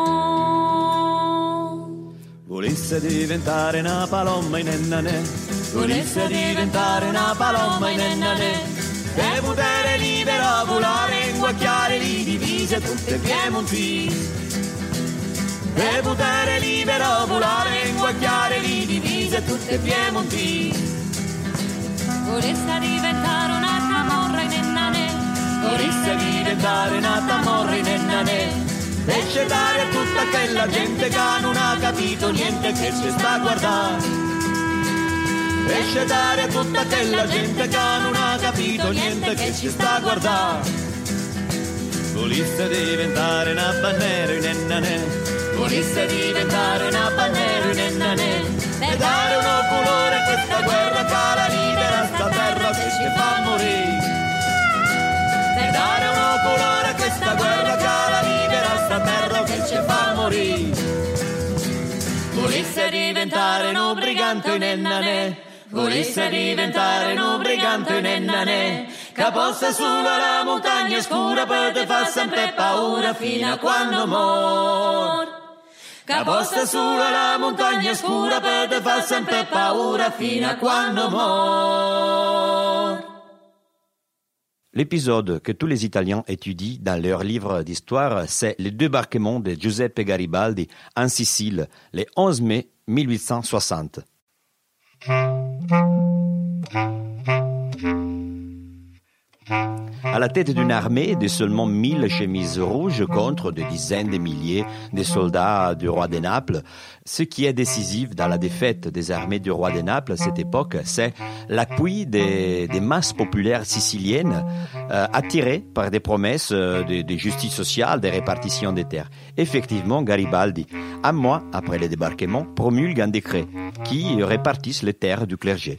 nuovi. Volesse diventare una palomma in ennane, volesse diventare una palomma in ennane, per poter libero volare, inguacchiare le divise tutte piemontine. Per poter libero volare, inguacchiare le divise tutte piemontine. volesse diventare una camorra in Ennane, volesse diventare una camorra in Ennane. Lascia dare a tutta quella gente che non ha capito niente che ci sta a guardare. Lascia dare a tutta quella gente che non ha capito niente che ci sta a guardare. Volesse diventare una bandiera in Ennane, volesse diventare una bandiera in Ennane, e dare un colore a questa guerra che la libera sta terra che ci fa morire. E dare un colore a questa guerra che la libera sta terra che ci fa morire. Volesse diventare un brigante in Ennane, volesse diventare un brigante in Ennane, che possa sulla la montagna scura per te fa sempre paura fino a quando mor. Che possa sulla la montagna scura per te fa sempre paura fino a quando mor. L'épisode que tous les Italiens étudient dans leur livre d'histoire, c'est le débarquement de Giuseppe Garibaldi en Sicile, le 11 mai 1860. À la tête d'une armée de seulement 1000 chemises rouges contre des dizaines de milliers de soldats du roi de Naples, ce qui est décisif dans la défaite des armées du roi de Naples à cette époque, c'est l'appui des masses populaires siciliennes attirées par des promesses de justice sociale, de répartition des terres. Effectivement, Garibaldi, un mois après le débarquement, promulgue un décret qui répartisse les terres du clergé.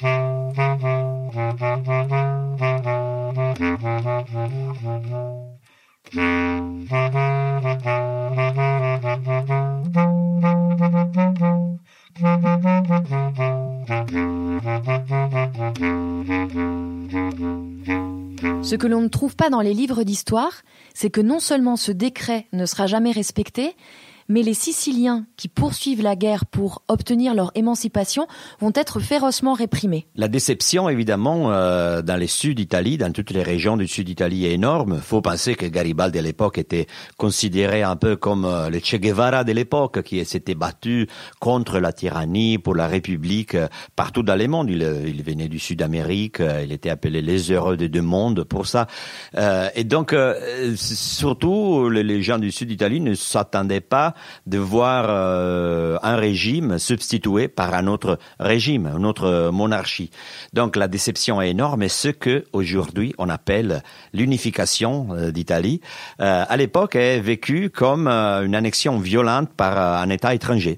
Ce que l'on ne trouve pas dans les livres d'histoire, c'est que non seulement ce décret ne sera jamais respecté, mais les Siciliens qui poursuivent la guerre pour obtenir leur émancipation vont être férocement réprimés. La déception, évidemment, dans le sud d'Italie, dans toutes les régions du sud d'Italie est énorme. Faut penser que Garibaldi à l'époque était considéré un peu comme le Che Guevara de l'époque, qui s'était battu contre la tyrannie, pour la République, partout dans le monde. Il venait du Sud-Amérique, il était appelé les heureux des deux mondes pour ça. Et donc, surtout, les gens du sud d'Italie ne s'attendaient pas de voir un régime substitué par un autre régime, une autre monarchie. Donc la déception est énorme, et ce que aujourd'hui on appelle l'unification d'Italie, à l'époque est vécu comme une annexion violente par un État étranger.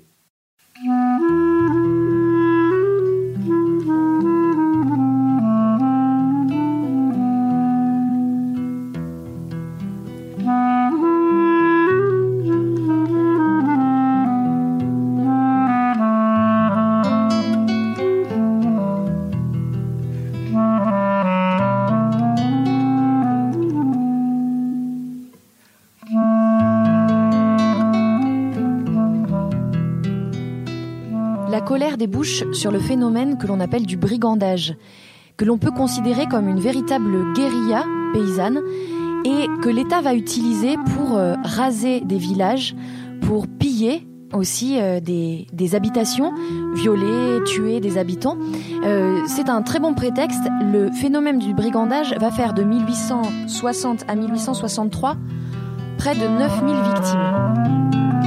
La colère débouche sur le phénomène que l'on appelle du brigandage, que l'on peut considérer comme une véritable guérilla paysanne et que l'État va utiliser pour raser des villages, pour piller aussi des habitations, violer, tuer des habitants. C'est un très bon prétexte. Le phénomène du brigandage va faire de 1860 à 1863 près de 9000 victimes.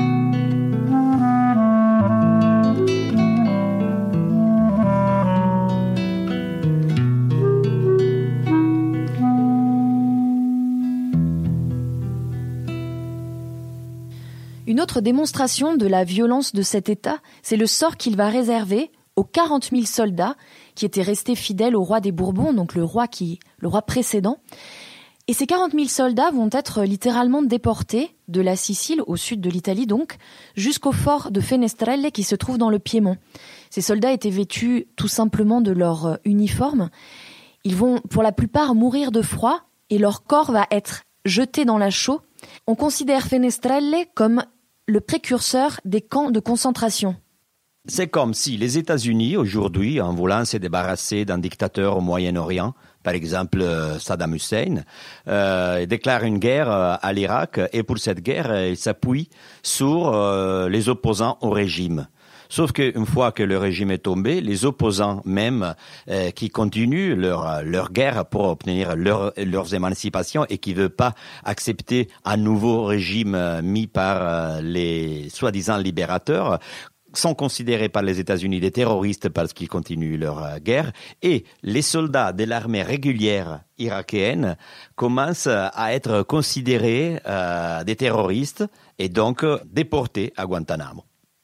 Une autre démonstration de la violence de cet État, c'est le sort qu'il va réserver aux 40 000 soldats qui étaient restés fidèles au roi des Bourbons, donc le roi précédent. Et ces 40 000 soldats vont être littéralement déportés de la Sicile, au sud de l'Italie donc, jusqu'au fort de Fenestrelle qui se trouve dans le Piémont. Ces soldats étaient vêtus tout simplement de leur uniforme. Ils vont pour la plupart mourir de froid et leur corps va être jeté dans la chaux. On considère Fenestrelle comme le précurseur des camps de concentration. C'est comme si les États-Unis, aujourd'hui, en voulant se débarrasser d'un dictateur au Moyen-Orient, par exemple Saddam Hussein, déclarent une guerre à l'Irak, et pour cette guerre, ils s'appuient sur les opposants au régime. Sauf qu'une fois que le régime est tombé, les opposants même qui continuent leur guerre pour obtenir leurs émancipations et qui ne veulent pas accepter un nouveau régime mis par les soi-disant libérateurs, sont considérés par les États-Unis des terroristes parce qu'ils continuent leur guerre, et les soldats de l'armée régulière irakienne commencent à être considérés des terroristes et donc déportés à Guantanamo.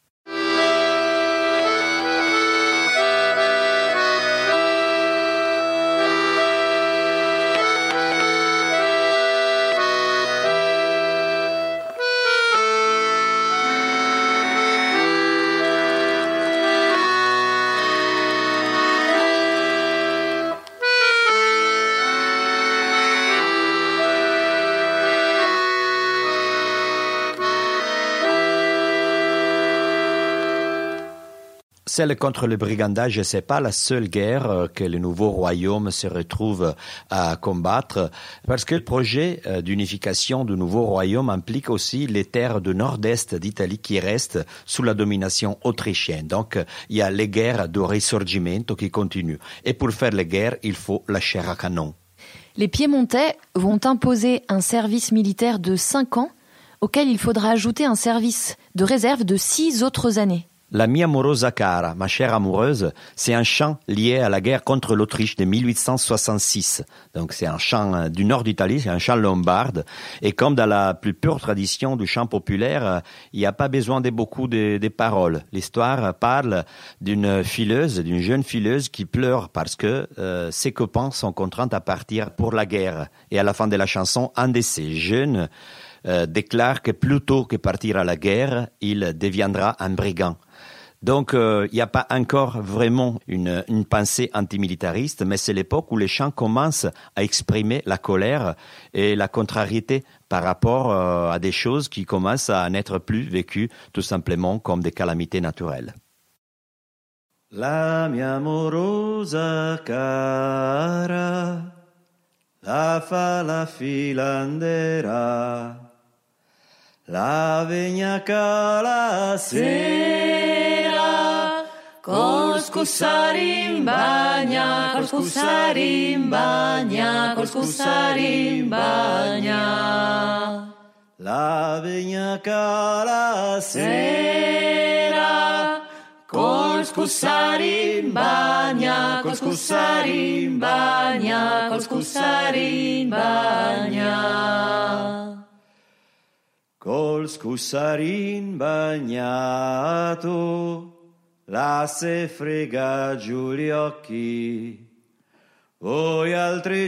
Celle contre le brigandage, c'est pas la seule guerre que le nouveau royaume se retrouve à combattre, parce que le projet d'unification du nouveau royaume implique aussi les terres du nord-est d'Italie qui restent sous la domination autrichienne. Donc, il y a les guerres du Risorgimento qui continuent. Et pour faire les guerres, il faut la chair à canon. Les Piémontais vont imposer un service militaire de 5 ans, auquel il faudra ajouter un service de réserve de 6 autres années. La mia amorosa cara, ma chère amoureuse, c'est un chant lié à la guerre contre l'Autriche de 1866. Donc c'est un chant du nord d'Italie, c'est un chant lombarde. Et comme dans la plus pure tradition du chant populaire, il n'y a pas besoin de beaucoup de paroles. L'histoire parle d'une jeune fileuse qui pleure parce que ses copains sont contraints à partir pour la guerre. Et à la fin de la chanson, un de ces jeunes déclare que plutôt que partir à la guerre, il deviendra un brigand. Donc, il n'y a pas encore vraiment une pensée antimilitariste, mais c'est l'époque où les chants commencent à exprimer la colère et la contrariété par rapport à des choses qui commencent à n'être plus vécues tout simplement comme des calamités naturelles. La mia amorosa cara, la fa la filandera, la vegnaca la sera, col scussarimbagna, col scussarimbagna, col scussarimbagna. La vegnaca la sera, col scussarimbagna, col scussarimbagna, col scussarimbagna. Col scussarin bagnato, la se frega giù gli occhi. Voi altri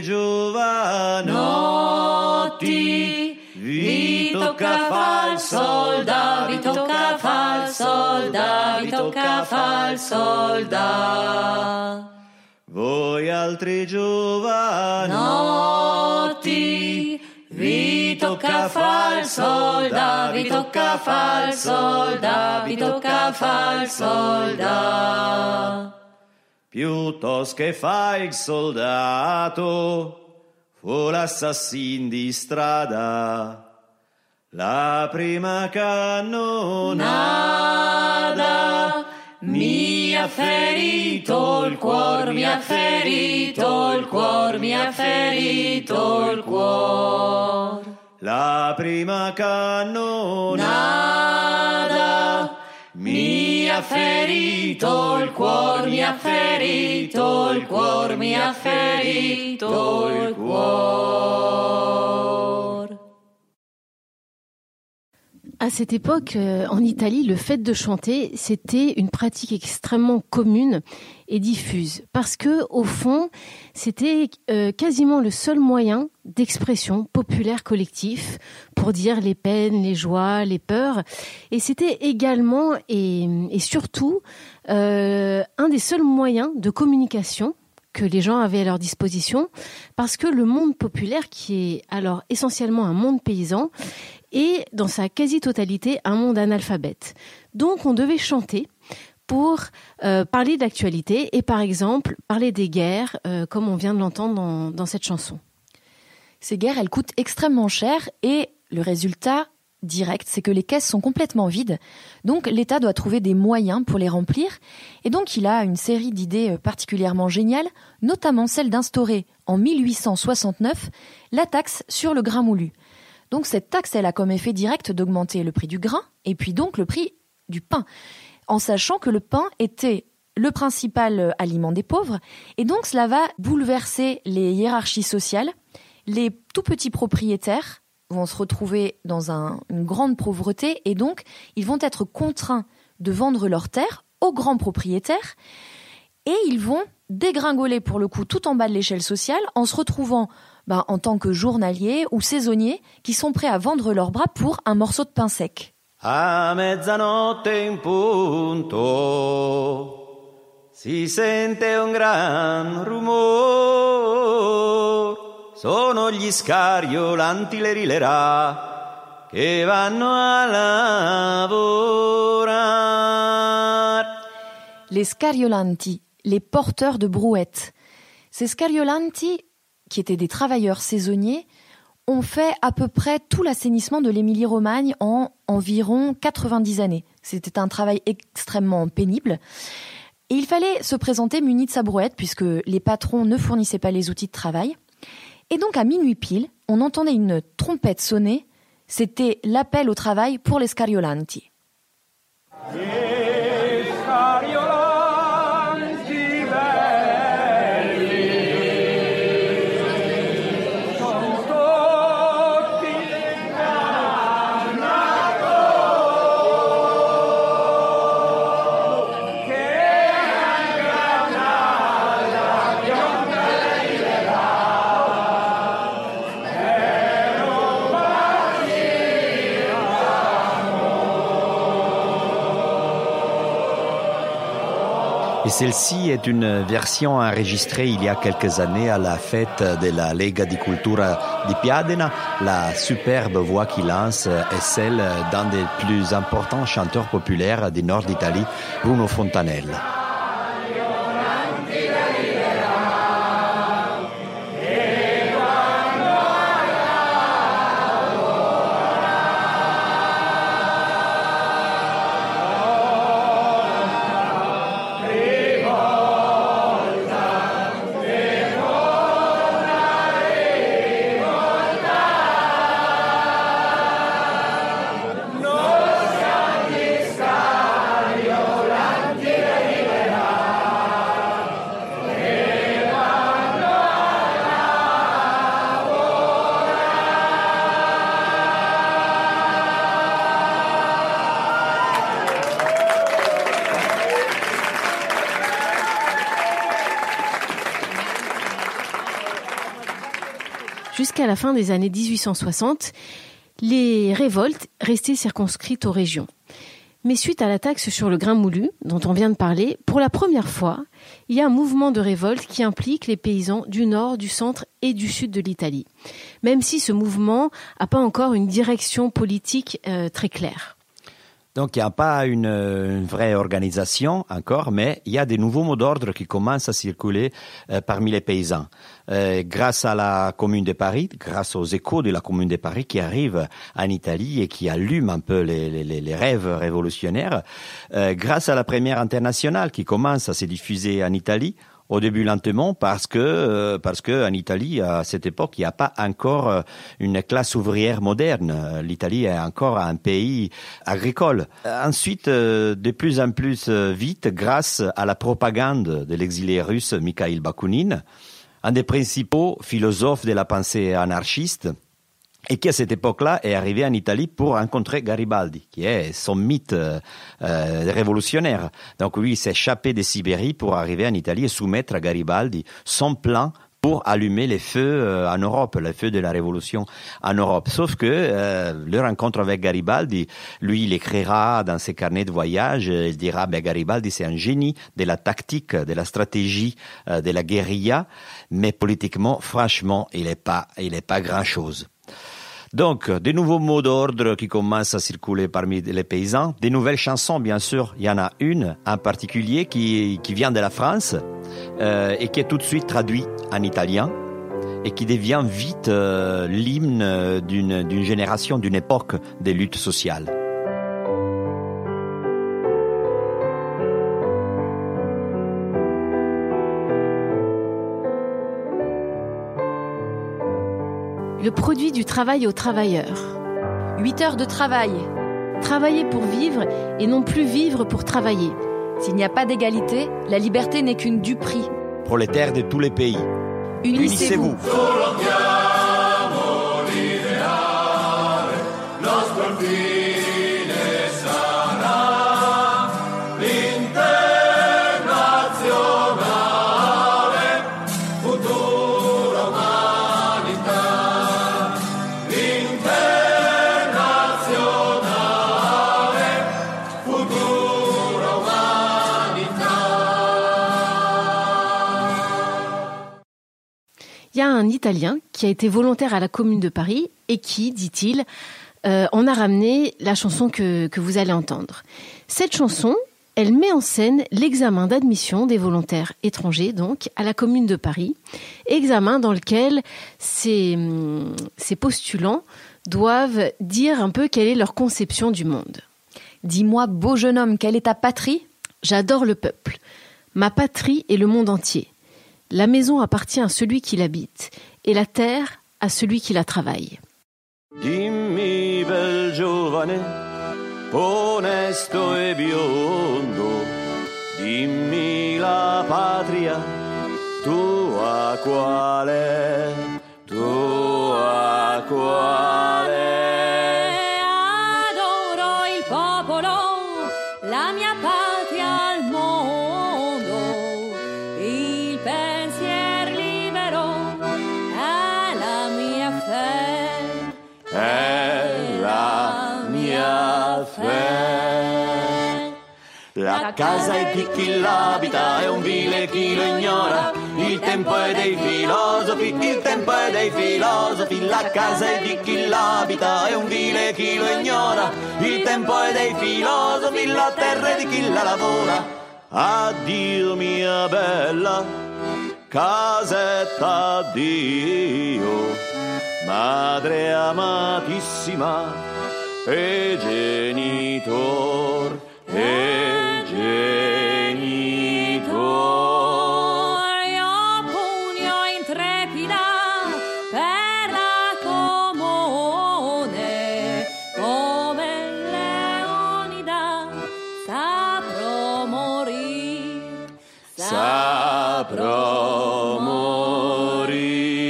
giovanotti, vi tocca far solda, vi tocca far solda, vi tocca far solda. Voi altri giovanotti, vi tocca far solda, vi tocca far solda, vi tocca far solda. Piuttosto che fai il soldato, fu l'assassin di strada, la prima cannonata mi ha ferito il cuor, mi ha ferito il cuor, mi ha ferito il cuor. La prima cannonata mi ha ferito il cuor, mi ha ferito il cuor, mi ha ferito il cuor. À cette époque, en Italie, le fait de chanter, c'était une pratique extrêmement commune et diffuse. Parce que, au fond, c'était quasiment le seul moyen d'expression populaire collectif pour dire les peines, les joies, les peurs. Et c'était également et surtout un des seuls moyens de communication que les gens avaient à leur disposition, parce que le monde populaire, qui est alors essentiellement un monde paysan, est dans sa quasi-totalité un monde analphabète. Donc on devait chanter pour parler d'actualité et par exemple parler des guerres, comme on vient de l'entendre dans cette chanson. Ces guerres, elles coûtent extrêmement cher et le résultat directe, c'est que les caisses sont complètement vides, donc l'État doit trouver des moyens pour les remplir, et donc il a une série d'idées particulièrement géniales, notamment celle d'instaurer en 1869 la taxe sur le grain moulu. Donc cette taxe, elle a comme effet direct d'augmenter le prix du grain, et puis donc le prix du pain, en sachant que le pain était le principal aliment des pauvres, et donc cela va bouleverser les hiérarchies sociales. Les tout petits propriétaires vont se retrouver dans une grande pauvreté et donc ils vont être contraints de vendre leurs terres aux grands propriétaires et ils vont dégringoler pour le coup tout en bas de l'échelle sociale en se retrouvant en tant que journaliers ou saisonniers qui sont prêts à vendre leurs bras pour un morceau de pain sec. A mezzanotte in punto si sente un gran rumor. Sono gli scariolanti le rilerà che vanno a lavorare. Les scariolanti, les porteurs de brouettes. Ces scariolanti, qui étaient des travailleurs saisonniers, ont fait à peu près tout l'assainissement de l'Émilie-Romagne en environ 90 années. C'était un travail extrêmement pénible. Et il fallait se présenter muni de sa brouette puisque les patrons ne fournissaient pas les outils de travail. Et donc à minuit pile, on entendait une trompette sonner. C'était l'appel au travail pour les scariolanti. Et celle-ci est une version enregistrée il y a quelques années à la fête de la Lega di Cultura di Piadena. La superbe voix qui lance est celle d'un des plus importants chanteurs populaires du nord d'Italie, Bruno Fontanella. Jusqu'à la fin des années 1860, les révoltes restaient circonscrites aux régions. Mais suite à la taxe sur le grain moulu, dont on vient de parler, pour la première fois, il y a un mouvement de révolte qui implique les paysans du nord, du centre et du sud de l'Italie. Même si ce mouvement n'a pas encore une direction politique très claire. Donc il n'y a pas une vraie organisation encore, mais il y a des nouveaux mots d'ordre qui commencent à circuler parmi les paysans. Grâce à la Commune de Paris, grâce aux échos de la Commune de Paris qui arrivent en Italie et qui allument un peu les rêves révolutionnaires, grâce à la Première Internationale qui commence à se diffuser en Italie, au début lentement parce que en Italie à cette époque il n'y a pas encore une classe ouvrière moderne. L'Italie est encore un pays agricole. Ensuite, de plus en plus vite, grâce à la propagande de l'exilé russe Mikhail Bakounine, un des principaux philosophes de la pensée anarchiste, et qui à cette époque-là est arrivé en Italie pour rencontrer Garibaldi, qui est son mythe révolutionnaire. Donc lui, il s'est échappé de Sibérie pour arriver en Italie et soumettre à Garibaldi son plan pour allumer les feux en Europe, les feux de la révolution en Europe. Sauf que le rencontre avec Garibaldi, lui, il écrira dans ses carnets de voyage, il dira Garibaldi, c'est un génie de la tactique, de la stratégie, de la guérilla, mais politiquement, franchement, il est pas grand-chose. Donc, des nouveaux mots d'ordre qui commencent à circuler parmi les paysans, des nouvelles chansons, bien sûr. Il y en a une en particulier qui vient de la France et qui est tout de suite traduite en italien et qui devient vite l'hymne d'une génération, d'une époque des luttes sociales. Le produit du travail aux travailleurs. 8 heures de travail. Travailler pour vivre et non plus vivre pour travailler. S'il n'y a pas d'égalité, la liberté n'est qu'une duperie. Prolétaires de tous les pays, unissez-vous. Il y a un Italien qui a été volontaire à la Commune de Paris et qui, dit-il, en a ramené la chanson que vous allez entendre. Cette chanson, elle met en scène l'examen d'admission des volontaires étrangers, donc, à la Commune de Paris. Examen dans lequel ces postulants doivent dire un peu quelle est leur conception du monde. Dis-moi, beau jeune homme, quelle est ta patrie ? J'adore le peuple. Ma patrie est le monde entier. La maison appartient à celui qui l'habite et la terre à celui qui la travaille. Dimmi bel giovane, onesto e biondo, dimmi la patria, tua qual è, tua qual è. Adoro il popolo, la mia patria al mondo, il pensier libero è la mia fede. È la mia fede. La casa è di chi l'abita, è un vile chi lo ignora. Il tempo è dei filosofi, il tempo è dei filosofi. La casa è di chi l'abita, è un vile chi lo ignora. Il tempo è dei filosofi, la terra è di chi la lavora. Addio mia bella casetta Dio, madre amatissima e genitor, e genitor. Io pugno intrepida per la comune, come Leonida saprò morir, saprò morir.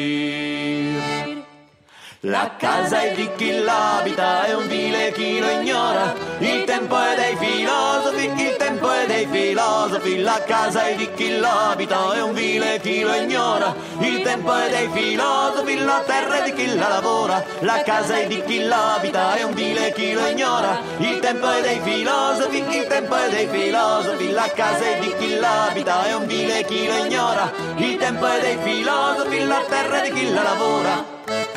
La casa è di chi l'abita, è un vile chi lo ignora. Il tempo è dei filosofi, il tempo è dei filosofi. La casa è di chi l'abita, è un vile chi lo ignora. Il tempo è dei filosofi, la terra è di chi la lavora. La casa è di chi l'abita, è un vile chi lo ignora. Il tempo è dei filosofi, il tempo è dei filosofi. La casa è di chi l'abita, è un vile chi lo ignora. Il tempo è dei filosofi, la terra è di chi la lavora.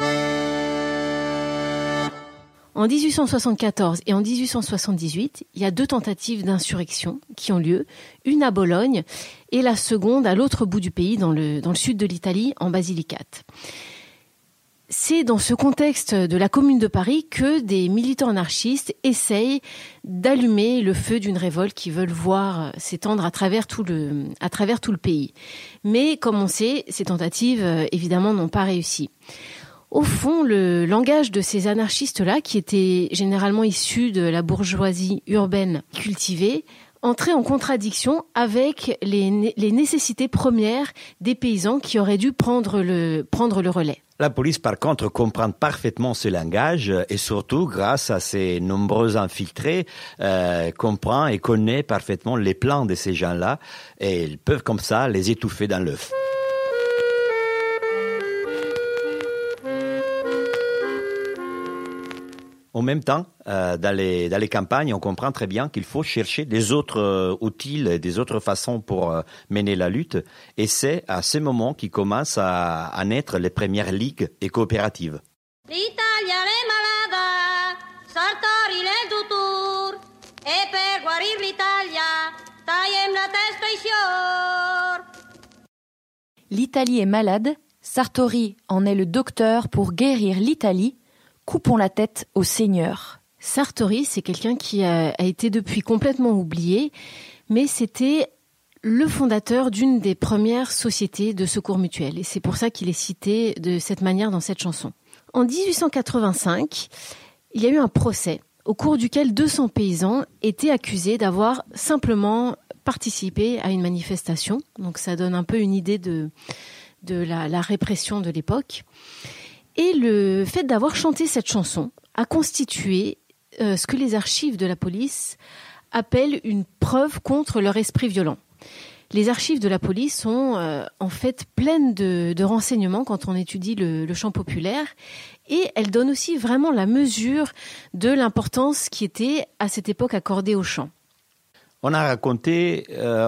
En 1874 et en 1878, il y a 2 tentatives d'insurrection qui ont lieu, une à Bologne et la seconde à l'autre bout du pays, dans le sud de l'Italie, en Basilicate. C'est dans ce contexte de la Commune de Paris que des militants anarchistes essayent d'allumer le feu d'une révolte qu'ils veulent voir s'étendre à travers tout le pays. Mais comme on sait, ces tentatives, évidemment, n'ont pas réussi. Au fond, le langage de ces anarchistes-là, qui étaient généralement issus de la bourgeoisie urbaine cultivée, entrait en contradiction avec les nécessités premières des paysans qui auraient dû prendre le relais. La police, par contre, comprend parfaitement ce langage et surtout, grâce à ses nombreux infiltrés, comprend et connaît parfaitement les plans de ces gens-là et ils peuvent comme ça les étouffer dans l'œuf. En même temps, dans les campagnes, on comprend très bien qu'il faut chercher des autres outils, des autres façons pour mener la lutte. Et c'est à ce moment qu'il commence à naître les premières ligues et coopératives. L'Italia è malata, sartori nel tutur, e per guarir l'Italia, taillem la testa e sior. L'Italie est malade, Sartori en est le docteur pour guérir l'Italie. Coupons la tête au Seigneur. Sartori, c'est quelqu'un qui a été depuis complètement oublié, mais c'était le fondateur d'une des premières sociétés de secours mutuel. Et c'est pour ça qu'il est cité de cette manière dans cette chanson. En 1885, il y a eu un procès au cours duquel 200 paysans étaient accusés d'avoir simplement participé à une manifestation. Donc ça donne un peu une idée de la répression de l'époque. Et le fait d'avoir chanté cette chanson a constitué ce que les archives de la police appellent une preuve contre leur esprit violent. Les archives de la police sont en fait pleines de renseignements quand on étudie le chant populaire, et elles donnent aussi vraiment la mesure de l'importance qui était à cette époque accordée au chant. On a raconté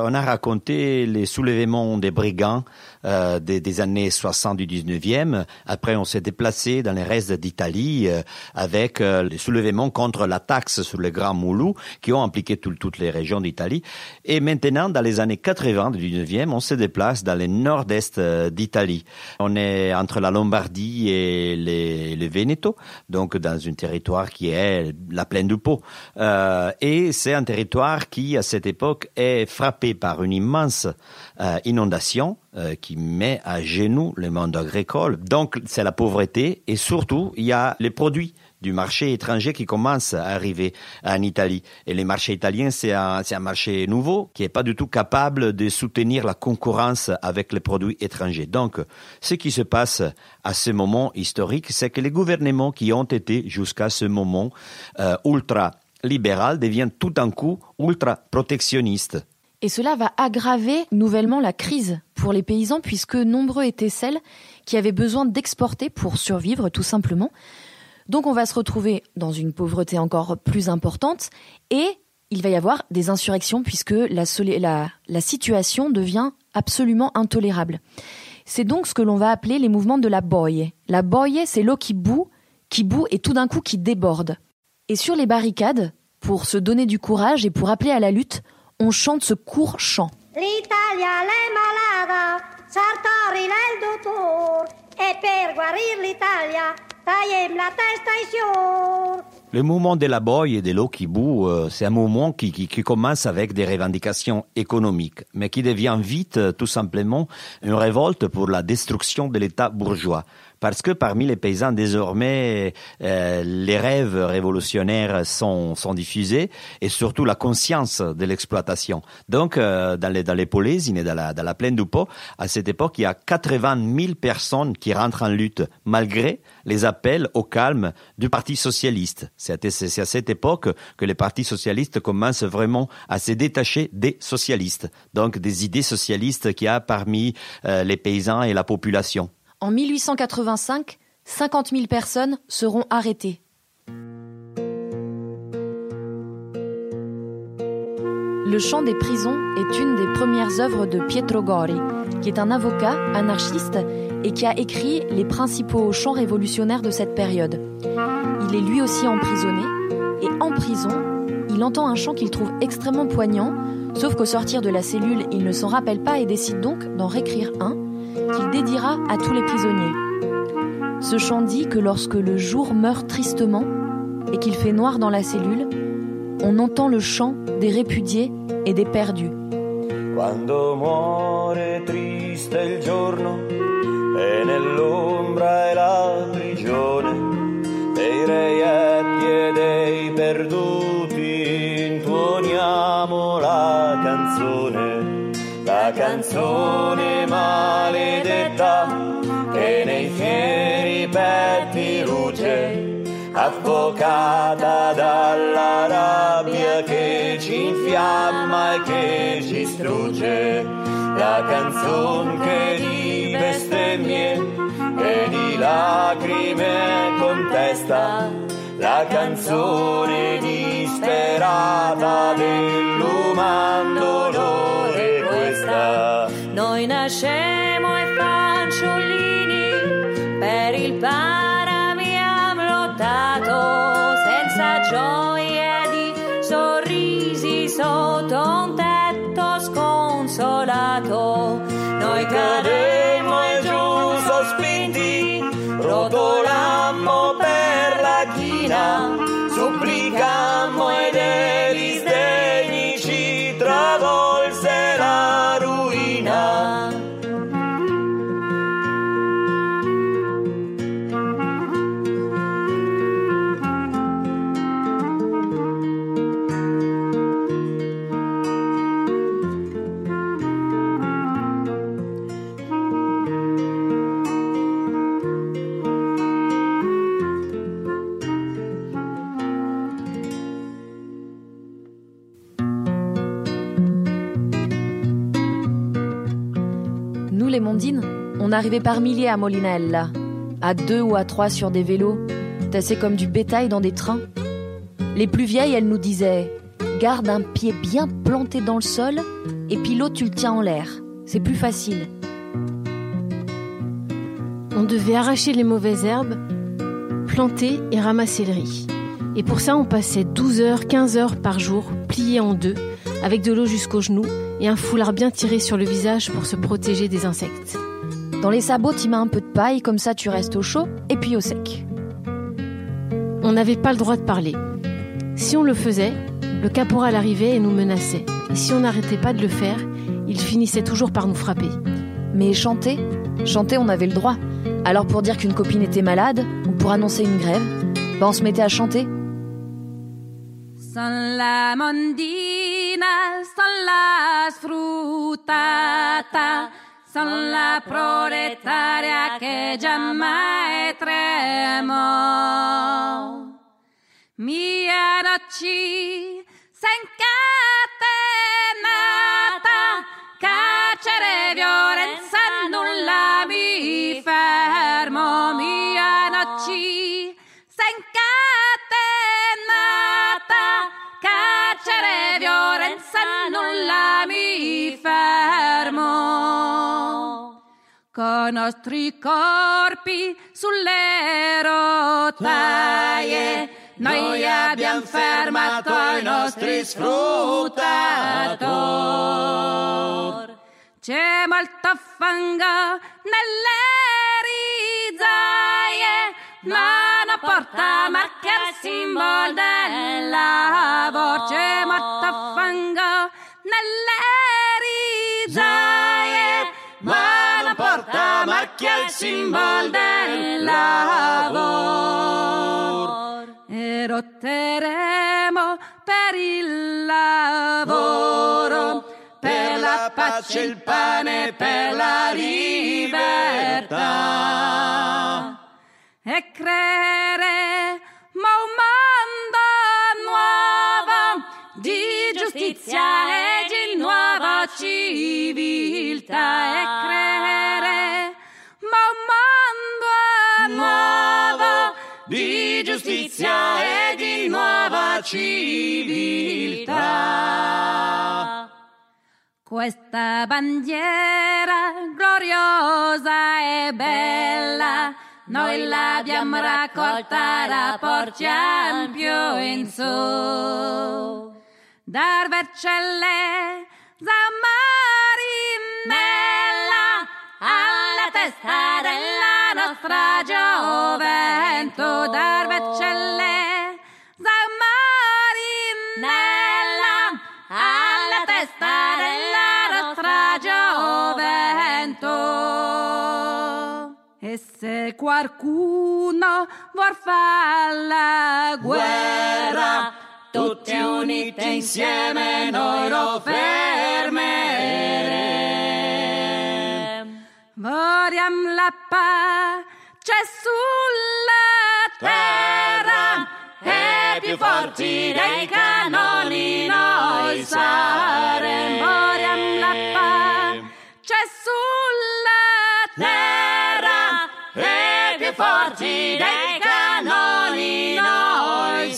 les soulèvements des brigands des années 60 du 19e. Après, on s'est déplacé dans les restes d'Italie avec les soulèvements contre la taxe sur les grands moulous qui ont impliqué toutes les régions d'Italie. Et maintenant, dans les années 80 du 19e, on se déplace dans le nord-est d'Italie. On est entre la Lombardie et le Veneto, donc dans un territoire qui est la plaine du Pô. Et c'est un territoire qui, à cette époque, est frappé par une immense inondation qui met à genoux le monde agricole. Donc, c'est la pauvreté et surtout, il y a les produits du marché étranger qui commencent à arriver en Italie. Et le marché italien, c'est un marché nouveau qui n'est pas du tout capable de soutenir la concurrence avec les produits étrangers. Donc, ce qui se passe à ce moment historique, c'est que les gouvernements qui ont été jusqu'à ce moment ultra-libéral deviennent tout d'un coup ultra-protectionnistes. Et cela va aggraver nouvellement la crise pour les paysans, puisque nombreux étaient celles qui avaient besoin d'exporter pour survivre, tout simplement. Donc on va se retrouver dans une pauvreté encore plus importante, et il va y avoir des insurrections, puisque la situation devient absolument intolérable. C'est donc ce que l'on va appeler les mouvements de la boie. La boie, c'est l'eau qui bout et tout d'un coup qui déborde. Et sur les barricades, pour se donner du courage et pour appeler à la lutte, on chante ce court chant. L'Italia è malata, Sartori è il dottore, e per guarir l'Italia tagliamo la testa ai fior. Le mouvement de la boie et de l'eau qui bout, c'est un mouvement qui commence avec des revendications économiques, mais qui devient vite tout simplement une révolte pour la destruction de l'État bourgeois. Parce que parmi les paysans, désormais, les rêves révolutionnaires sont diffusés et surtout la conscience de l'exploitation. Donc, dans les Polesines et dans la plaine du Pô, à cette époque, il y a 80 000 personnes qui rentrent en lutte, malgré les appels au calme du Parti socialiste. C'est à cette époque que le Parti socialiste commence vraiment à se détacher des socialistes, donc des idées socialistes qu'il y a parmi les paysans et la population. En 1885, 50 000 personnes seront arrêtées. Le chant des prisons est une des premières œuvres de Pietro Gori, qui est un avocat anarchiste et qui a écrit les principaux chants révolutionnaires de cette période. Il est lui aussi emprisonné, et en prison, il entend un chant qu'il trouve extrêmement poignant, sauf qu'au sortir de la cellule, il ne s'en rappelle pas et décide donc d'en réécrire un, qu'il dédiera à tous les prisonniers. Ce chant dit que lorsque le jour meurt tristement et qu'il fait noir dans la cellule, on entend le chant des répudiés et des perdus. Quando muore triste il giorno e nell'ombra è la prigione dei reietti e dei perduti, intuoniamo la canzone maledetta che nei fieri petti luce, affocata dalla rabbia che ci infiamma e che ci strugge, la canzone che di bestemmie e di lacrime contesta, la canzone disperata dell'uman dolore questa. Noi nascemo e fanciullini, per il pane abbiamo lottato, senza gioia di sorrisi sotto un tetto sconsolato. Noi cademmo e giù les Mondines, on arrivait par milliers à Molinella, à 2 ou à 3 sur des vélos, tassés comme du bétail dans des trains. Les plus vieilles, elles nous disaient « Garde un pied bien planté dans le sol, et puis l'autre tu le tiens en l'air. C'est plus facile. » On devait arracher les mauvaises herbes, planter et ramasser le riz. Et pour ça, on passait 12 heures, 15 heures par jour, pliés en deux, avec de l'eau jusqu'aux genoux et un foulard bien tiré sur le visage pour se protéger des insectes. Dans les sabots, tu mets un peu de paille, comme ça tu restes au chaud et puis au sec. On n'avait pas le droit de parler. Si on le faisait, le caporal arrivait et nous menaçait. Et si on n'arrêtait pas de le faire, il finissait toujours par nous frapper. Mais chanter, on avait le droit. Alors pour dire qu'une copine était malade, ou pour annoncer une grève, on se mettait à chanter. Son la mondina, son la sfruttata, son la proletaria che giammai tremò. Mia noci s'incatenata, carcere violenza nulla mi fermo. Mia noci s'incatenata, carcere violenza nulla mi fermo. Con nostri corpi sulle rotaie noi abbiamo fermato i nostri sfruttatori. C'è molto fango nelle risaie, ma non porta marche al simbolo del lavoro. C'è molto fango nelle risaie, ma non porta marche al simbolo del lavoro. E lotteremo per il lavoro, per la pace, il pane, per la libertà. E creeremo un mondo nuovo di giustizia e di nuova civiltà. E creeremo un mondo nuovo di giustizia e di nuova civiltà. Questa bandiera gloriosa e bella noi l'abbiamo raccolta da Porcian più in su. Dar Vercelle Marinella alla testa della nostra gioventù. Dar Vercelle Marinella alla testa della nostra gioventù. E se qualcuno vuol fare la guerra, tutti uniti insieme noi lo fermeremo. Vogliamo la pace sulla terra e più forti dei cannoni noi saremo. Vogliamo la pace sulla terra e più forti dei cannoni noi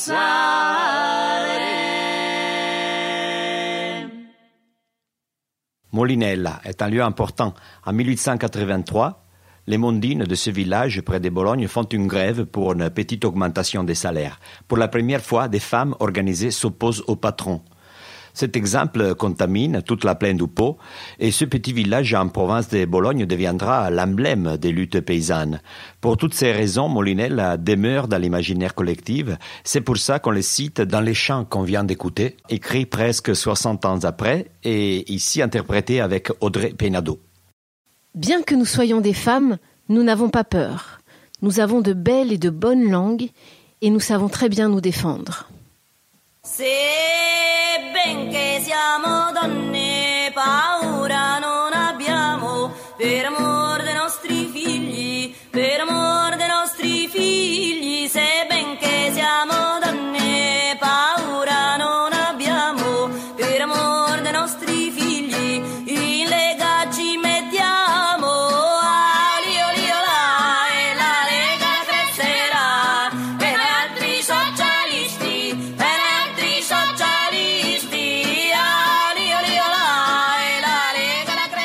saremo. Molinella est un lieu important. En 1883, les mondines de ce village près de Bologne font une grève pour une petite augmentation des salaires. Pour la première fois, des femmes organisées s'opposent au patron. Cet exemple contamine toute la plaine du Pô et ce petit village en province de Bologne deviendra l'emblème des luttes paysannes. Pour toutes ces raisons, Molinella demeure dans l'imaginaire collectif. C'est pour ça qu'on le cite dans les chants qu'on vient d'écouter, écrits presque 60 ans après et ici interprétés avec Audrey Peinado. Bien que nous soyons des femmes, nous n'avons pas peur. Nous avons de belles et de bonnes langues et nous savons très bien nous défendre. Benché siamo donne, paura non abbiamo, per amor dei nostri figli, per amor dei nostri figli. Se benché siamo donne, paura non abbiamo, per amor dei nostri figli, in lega ci mettiamo.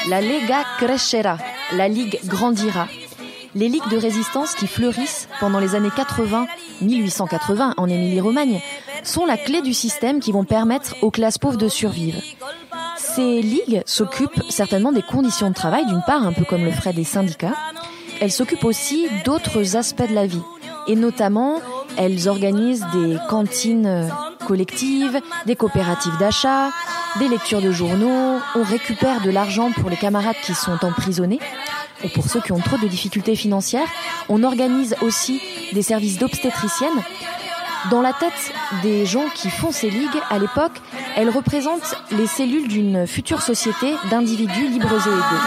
La Lega crescerà, la Ligue grandira. Les ligues de résistance qui fleurissent pendant les années 1880 en Émilie-Romagne, sont la clé du système qui vont permettre aux classes pauvres de survivre. Ces ligues s'occupent certainement des conditions de travail, d'une part, un peu comme le feraient des syndicats. Elles s'occupent aussi d'autres aspects de la vie. Et notamment, elles organisent des cantines collectives, des coopératives d'achat, des lectures de journaux. On récupère de l'argent pour les camarades qui sont emprisonnés ou pour ceux qui ont trop de difficultés financières. On organise aussi des services d'obstétricienne. Dans la tête des gens qui font ces ligues, à l'époque, elles représentent les cellules d'une future société d'individus libres et égaux.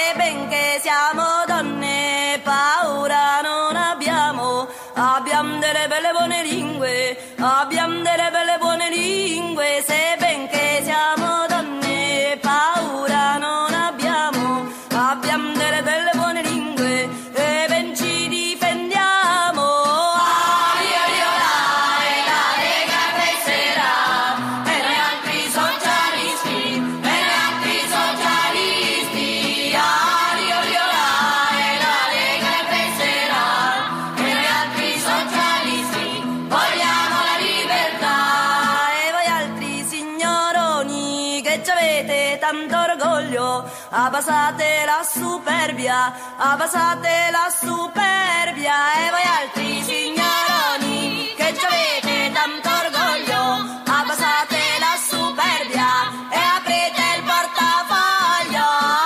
Abbassate la superbia, abbassate la superbia e voi altri signoroni che ci avete tanto orgoglio, abbassate la superbia e aprite il portafoglio.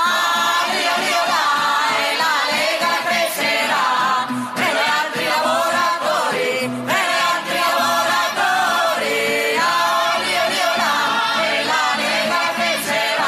E la Lega crescerà, e gli altri lavoratori, e gli altri lavoratori. E la Lega crescerà.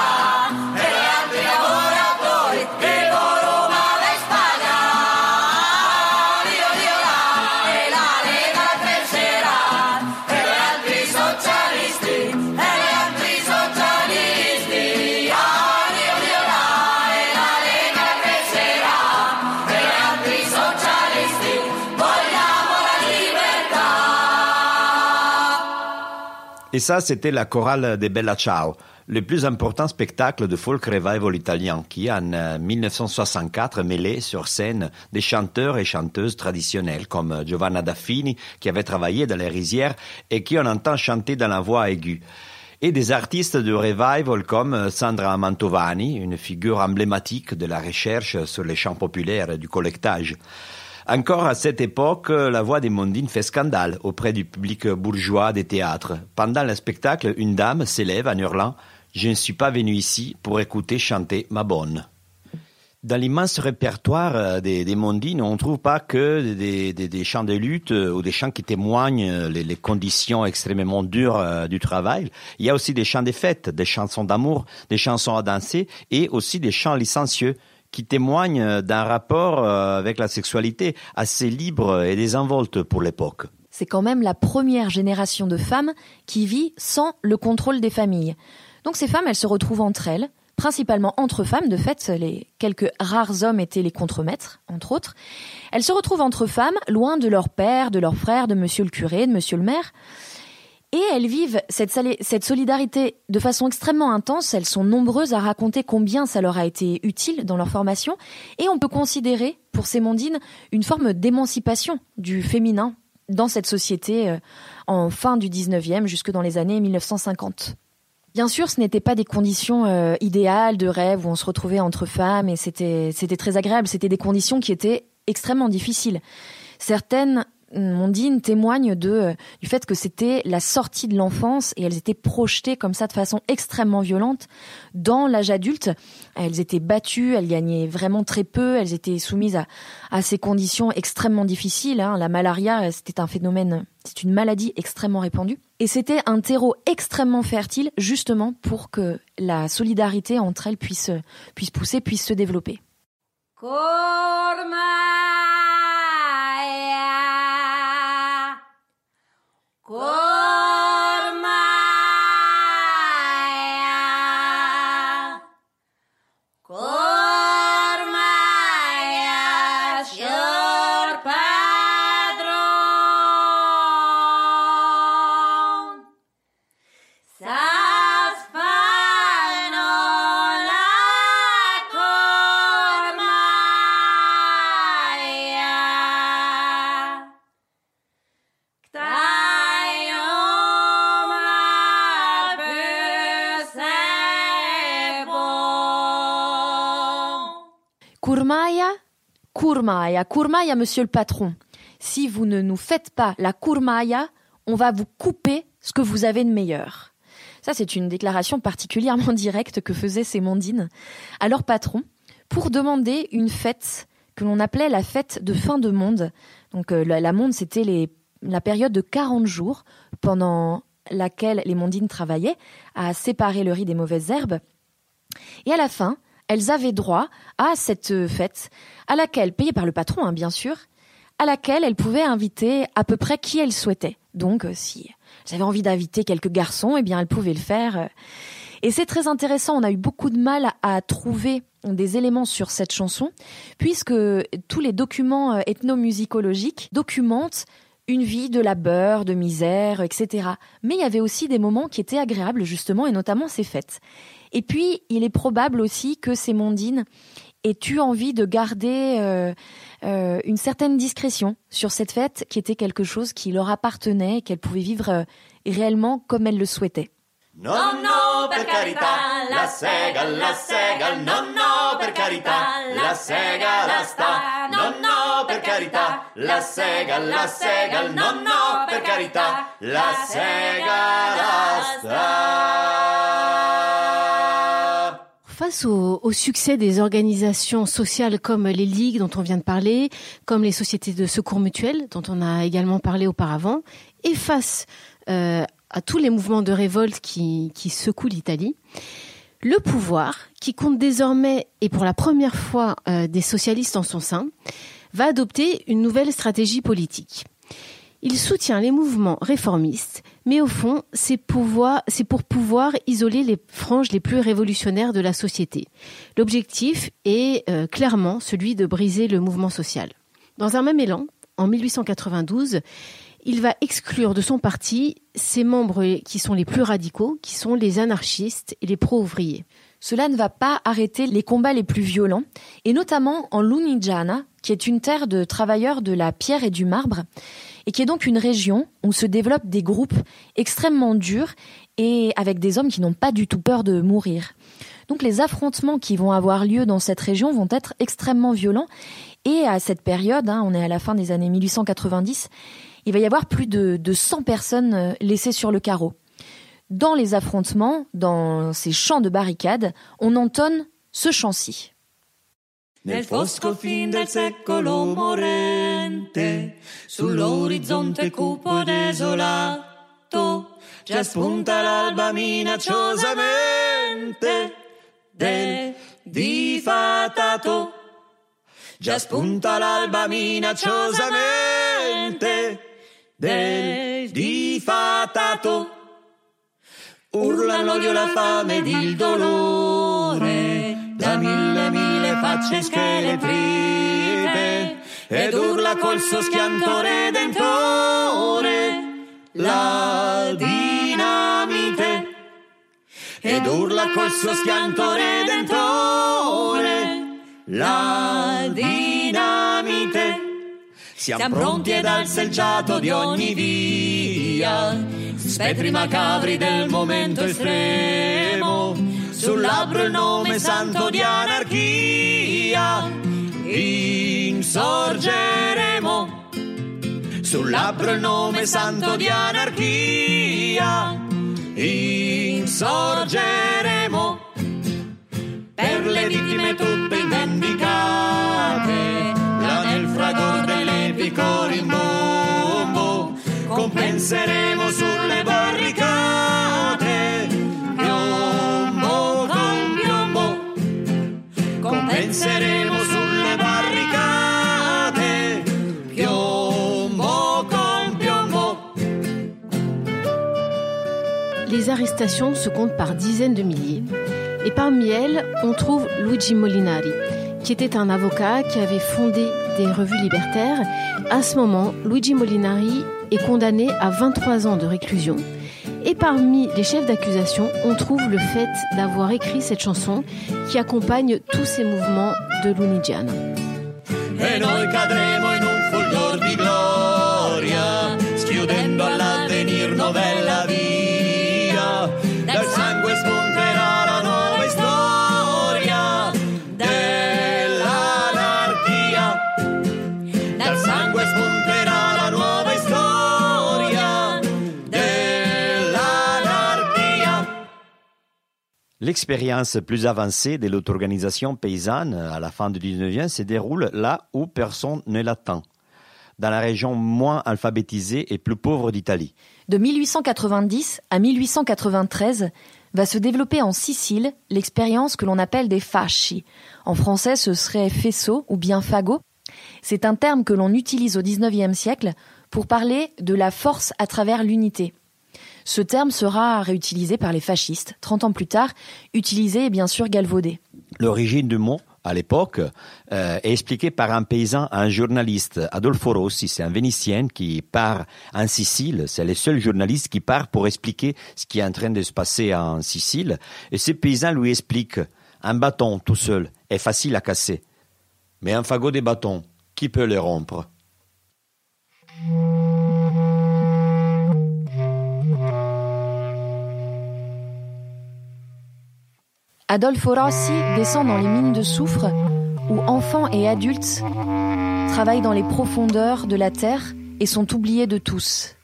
Et ça, c'était la chorale des Bella Ciao, le plus important spectacle de folk revival italien qui, en 1964, mêlait sur scène des chanteurs et chanteuses traditionnels comme Giovanna Daffini, qui avait travaillé dans les rizières et qui on entend chanter dans la voix aiguë, et des artistes de revival comme Sandra Mantovani, une figure emblématique de la recherche sur les chants populaires et du collectage. Encore à cette époque, la voix des Mondines fait scandale auprès du public bourgeois des théâtres. Pendant le spectacle, une dame s'élève en hurlant « Je ne suis pas venue ici pour écouter chanter ma bonne ». Dans l'immense répertoire des Mondines, on ne trouve pas que des chants de lutte ou des chants qui témoignent les conditions extrêmement dures du travail. Il y a aussi des chants des fêtes, des chansons d'amour, des chansons à danser et aussi des chants licencieux qui témoignent d'un rapport avec la sexualité assez libre et désinvolte pour l'époque. C'est quand même la première génération de femmes qui vit sans le contrôle des familles. Donc ces femmes, elles se retrouvent entre elles, principalement entre femmes. De fait, les quelques rares hommes étaient les contremaîtres, entre autres. Elles se retrouvent entre femmes, loin de leur père, de leur frère, de monsieur le curé, de monsieur le maire. Et elles vivent cette solidarité de façon extrêmement intense. Elles sont nombreuses à raconter combien ça leur a été utile dans leur formation. Et on peut considérer, pour ces Mondines, une forme d'émancipation du féminin dans cette société en fin du 19e jusque dans les années 1950. Bien sûr, ce n'étaient pas des conditions idéales de rêve où on se retrouvait entre femmes et c'était très agréable. C'était des conditions qui étaient extrêmement difficiles. Certaines Mondines témoignent du fait que c'était la sortie de l'enfance et elles étaient projetées comme ça de façon extrêmement violente dans l'âge adulte. Elles étaient battues, elles gagnaient vraiment très peu, elles étaient soumises à ces conditions extrêmement difficiles. La malaria, c'était un phénomène, c'est une maladie extrêmement répandue. Et c'était un terreau extrêmement fertile justement pour que la solidarité entre elles puisse pousser, puisse se développer. Kurmaya, monsieur le patron. Si vous ne nous faites pas la kurmaya, on va vous couper ce que vous avez de meilleur. Ça, c'est une déclaration particulièrement directe que faisait ces mondines à leur patron pour demander une fête que l'on appelait la fête de fin de monde. Donc la monde, c'était la période de 40 jours pendant laquelle les mondines travaillaient à séparer le riz des mauvaises herbes. Et à la fin, elles avaient droit à cette fête, à laquelle, payée par le patron, bien sûr, à laquelle elles pouvaient inviter à peu près qui elles souhaitaient. Donc, si elles avaient envie d'inviter quelques garçons, eh bien, elles pouvaient le faire. Et c'est très intéressant, on a eu beaucoup de mal à trouver des éléments sur cette chanson, puisque tous les documents ethnomusicologiques documentent une vie de labeur, de misère, etc. Mais il y avait aussi des moments qui étaient agréables, justement, et notamment ces fêtes. Et puis, il est probable aussi que ces mondines aient eu envie de garder une certaine discrétion sur cette fête, qui était quelque chose qui leur appartenait, qu'elles pouvaient vivre réellement comme elles le souhaitaient. Nonno, per carità, la sega, nonno, per carità, la sega, la sta. Nonno, per carità, la sega, nonno, per carità, la sega, la sta. Face au succès des organisations sociales comme les ligues dont on vient de parler, comme les sociétés de secours mutuels dont on a également parlé auparavant, et face à tous les mouvements de révolte qui secouent l'Italie, le pouvoir, qui compte désormais, et pour la première fois, des socialistes en son sein, va adopter une nouvelle stratégie politique. Il soutient les mouvements réformistes, mais au fond, c'est pour pouvoir isoler les franges les plus révolutionnaires de la société. L'objectif est clairement celui de briser le mouvement social. Dans un même élan, en 1892, il va exclure de son parti ses membres qui sont les plus radicaux, qui sont les anarchistes et les pro-ouvriers. Cela ne va pas arrêter les combats les plus violents, et notamment en Lunigiana, qui est une terre de travailleurs de la pierre et du marbre, et qui est donc une région où se développent des groupes extrêmement durs et avec des hommes qui n'ont pas du tout peur de mourir. Donc les affrontements qui vont avoir lieu dans cette région vont être extrêmement violents, et à cette période, on est à la fin des années 1890, il va y avoir plus de 100 personnes laissées sur le carreau. Dans les affrontements, dans ces champs de barricades, on entonne ce chant-ci. Nel fosco fin del secolo morente, sull'orizzonte cupo desolato, già spunta l'alba minacciosamente del difatato. Già spunta l'alba minacciosamente del difatato. Urla l'odio, la fame ed il dolore da mille facce scheletrite, ed urla col suo schianto redentore la dinamite, ed urla col suo schianto redentore la dinamite. Siamo pronti ed al selciato di ogni via, spettri macabri del momento estremo, sul labbro il nome santo di anarchia, insorgeremo. Sul labbro il nome santo di anarchia, insorgeremo. Per le vittime tutte indicate, là nel fragor dell'epico rimbombo, compenseremo sulle barricate, piombo con piombo. Compenseremo sulle barricade, piombo con piombo. Les arrestations se comptent par dizaines de milliers. Et parmi elles, on trouve Luigi Molinari, qui était un avocat qui avait fondé des revues libertaires. À ce moment, Luigi Molinari est condamné à 23 ans de réclusion. Et parmi les chefs d'accusation, on trouve le fait d'avoir écrit cette chanson qui accompagne tous ces mouvements de Lunigiana. E noi cadremo in un fulgor di gloria, schiudendo all'avvenir novella via, dal sangue spunterà la nuova storia della L'expérience plus avancée de l'auto-organisation paysanne à la fin du 19e se déroule là où personne ne l'attend, dans la région moins alphabétisée et plus pauvre d'Italie. De 1890 à 1893 va se développer en Sicile l'expérience que l'on appelle des fasci. En français, ce serait faisceau ou bien fagot. C'est un terme que l'on utilise au 19e siècle pour parler de la force à travers l'unité. Ce terme sera réutilisé par les fascistes, 30 ans plus tard, utilisé et bien sûr galvaudé. L'origine du mot, à l'époque, est expliquée par un paysan, un journaliste, Adolfo Rossi. C'est un Vénitien qui part en Sicile. C'est le seul journaliste qui part pour expliquer ce qui est en train de se passer en Sicile. Et ce paysan lui explique, un bâton tout seul est facile à casser. Mais un fagot de bâton, qui peut le rompre? Adolfo Rossi descend dans les mines de soufre où enfants et adultes travaillent dans les profondeurs de la terre et sont oubliés de tous.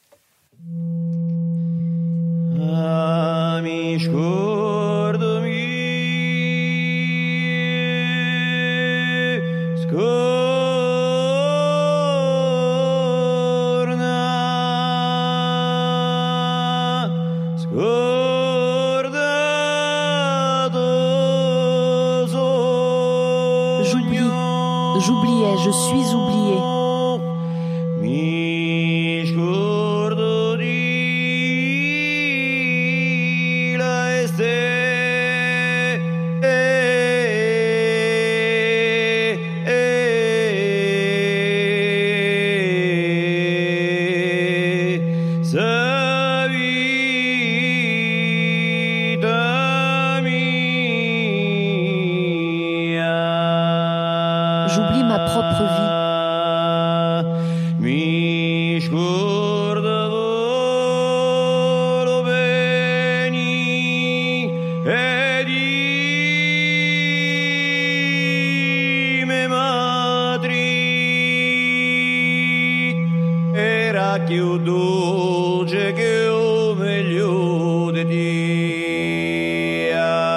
J'oubliais, je suis oublié. J'oublie ma propre vie. Più dolce che o meglio di Dio.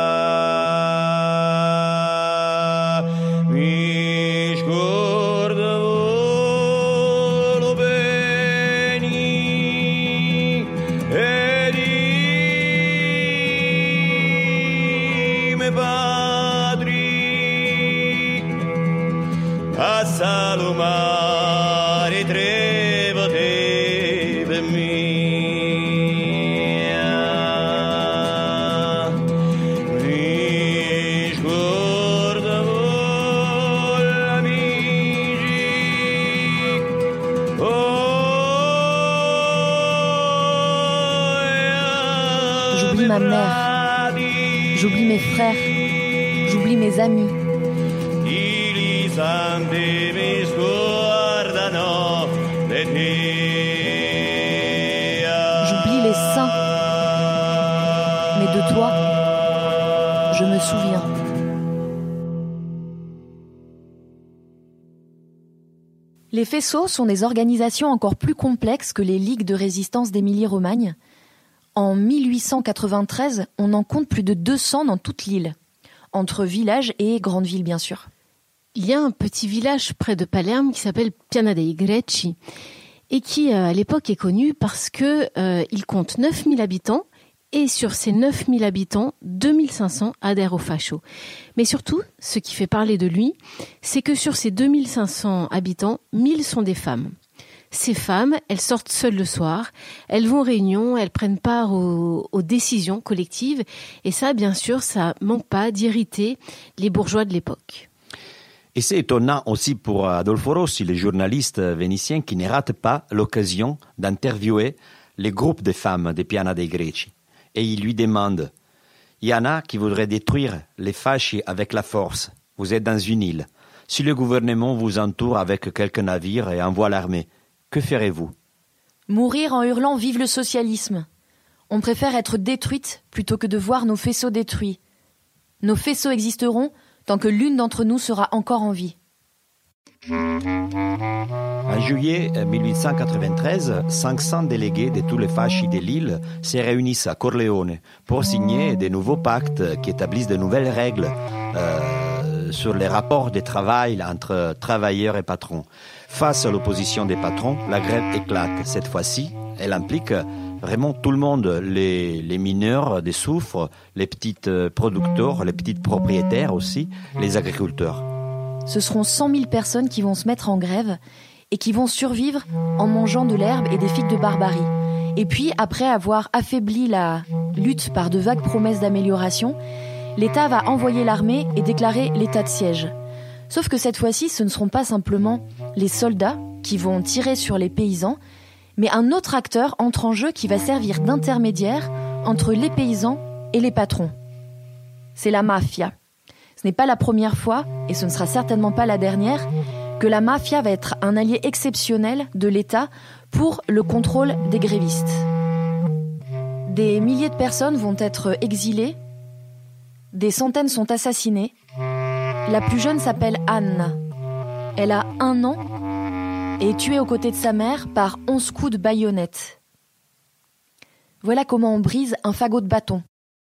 Mi scordavo bene e di me padri a Salomare tre. J'oublie ma mère, j'oublie mes frères, j'oublie mes amis. J'oublie les saints, mais de toi, je me souviens. Les faisceaux sont des organisations encore plus complexes que les ligues de résistance d'Émilie-Romagne. En 1893, on en compte plus de 200 dans toute l'île, entre villages et grandes villes bien sûr. Il y a un petit village près de Palerme qui s'appelle Piana dei Greci et qui à l'époque est connu parce que il compte 9000 habitants et sur ces 9000 habitants, 2500 adhèrent au Fascio. Mais surtout, ce qui fait parler de lui, c'est que sur ces 2500 habitants, 1000 sont des femmes. Ces femmes, elles sortent seules le soir, elles vont aux réunions, elles prennent part aux décisions collectives et ça, bien sûr, ça manque pas d'irriter les bourgeois de l'époque. Et c'est étonnant aussi pour Adolfo Rossi, le journaliste vénitien, qui ne rate pas l'occasion d'interviewer les groupes de femmes de Piana dei Greci. Et il lui demande, il y en a qui voudraient détruire les fasci avec la force. Vous êtes dans une île. Si le gouvernement vous entoure avec quelques navires et envoie l'armée, que ferez-vous? Mourir en hurlant « Vive le socialisme !» On préfère être détruite plutôt que de voir nos faisceaux détruits. Nos faisceaux existeront tant que l'une d'entre nous sera encore en vie. En juillet 1893, 500 délégués de tous les fasci de l'île se réunissent à Corleone pour signer de nouveaux pactes qui établissent de nouvelles règles sur les rapports de travail entre travailleurs et patrons. Face à l'opposition des patrons, la grève éclate. Cette fois-ci, elle implique vraiment tout le monde, les mineurs de soufre, les petits producteurs, les petits propriétaires aussi, les agriculteurs. Ce seront 100 000 personnes qui vont se mettre en grève et qui vont survivre en mangeant de l'herbe et des figues de Barbarie. Et puis, après avoir affaibli la lutte par de vagues promesses d'amélioration, l'État va envoyer l'armée et déclarer l'état de siège. Sauf que cette fois-ci, ce ne seront pas simplement les soldats qui vont tirer sur les paysans, mais un autre acteur entre en jeu qui va servir d'intermédiaire entre les paysans et les patrons. C'est la mafia. Ce n'est pas la première fois, et ce ne sera certainement pas la dernière, que la mafia va être un allié exceptionnel de l'État pour le contrôle des grévistes. Des milliers de personnes vont être exilées, des centaines sont assassinées. La plus jeune s'appelle Anne. Elle a 1 an et est tuée aux côtés de sa mère par 11 coups de baïonnette. Voilà comment on brise un fagot de bâton.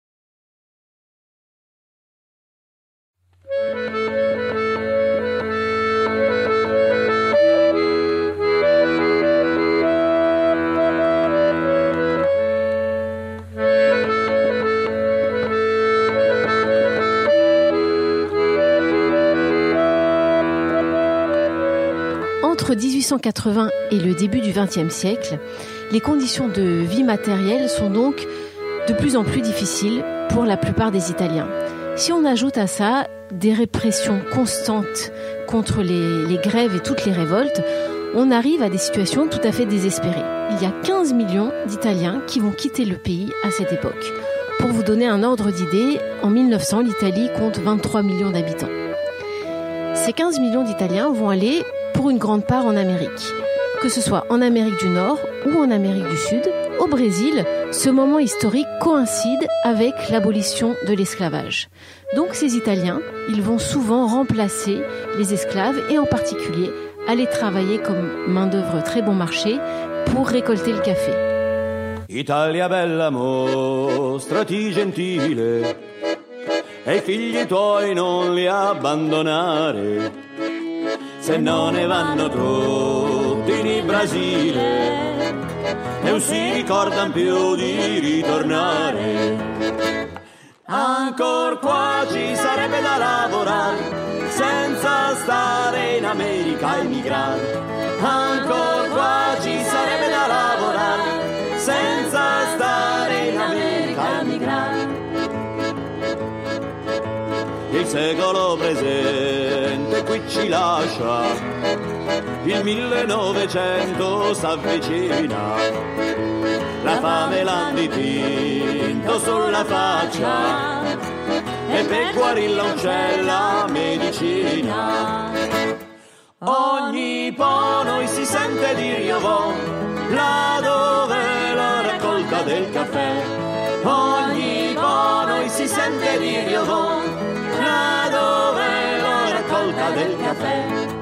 Entre 1880 et le début du XXe siècle, les conditions de vie matérielle sont donc de plus en plus difficiles pour la plupart des Italiens. Si on ajoute à ça des répressions constantes contre les grèves et toutes les révoltes, on arrive à des situations tout à fait désespérées. Il y a 15 millions d'Italiens qui vont quitter le pays à cette époque. Pour vous donner un ordre d'idée, en 1900, l'Italie compte 23 millions d'habitants. Ces 15 millions d'Italiens vont aller pour une grande part en Amérique. Que ce soit en Amérique du Nord ou en Amérique du Sud, au Brésil, ce moment historique coïncide avec l'abolition de l'esclavage. Donc ces Italiens, ils vont souvent remplacer les esclaves et en particulier aller travailler comme main-d'œuvre très bon marché pour récolter le café. Italia bella, mostrati gentile, e i figli tuoi non li abbandonare, se non ne vanno tutti in Brasile e non si ricordano più di ritornare. Ancor qua ci sarebbe da lavorare senza stare in America a emigrare. Ancor qua ci sarebbe da lavorare senza stare in America a emigrare. Il secolo presente qui ci lascia, il 1900 s'avvicina, la fame l'ha dipinto sulla faccia e per guarirla non c'è la medicina. Ogni po' noi si sente dire io vo, là dove la raccolta del caffè. Ogni po' noi si sente dire io vo, là dove la raccolta del caffè.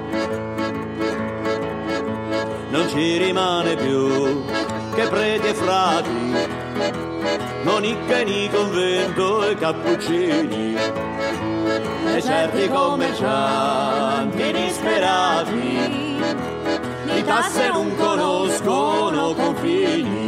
Non ci rimane più che preti e frati, monicche ni convento e cappuccini, e certi commercianti disperati di tasse non conoscono confini.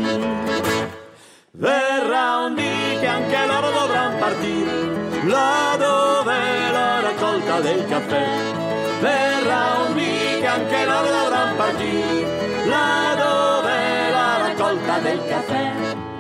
Verrà un dì che anche loro dovranno partire, là dove la raccolta del caffè. Verrà un dì che anche loro dovranno partire, là dove la raccolta del caffè.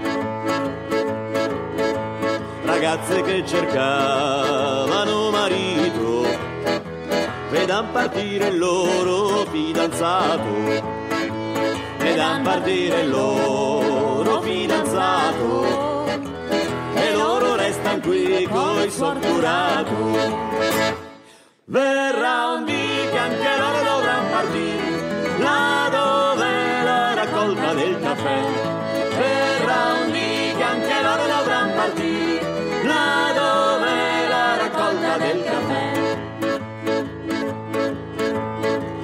Ragazze che cercavano marito, vedan partire il loro fidanzato, vedan partire il loro fidanzato, e loro restano qui coi sotturato. Verrà un dì che anche loro dovranno partire, là dove la raccolta del caffè. Verrà un dì che anche loro dovranno partire, là dove la raccolta del caffè.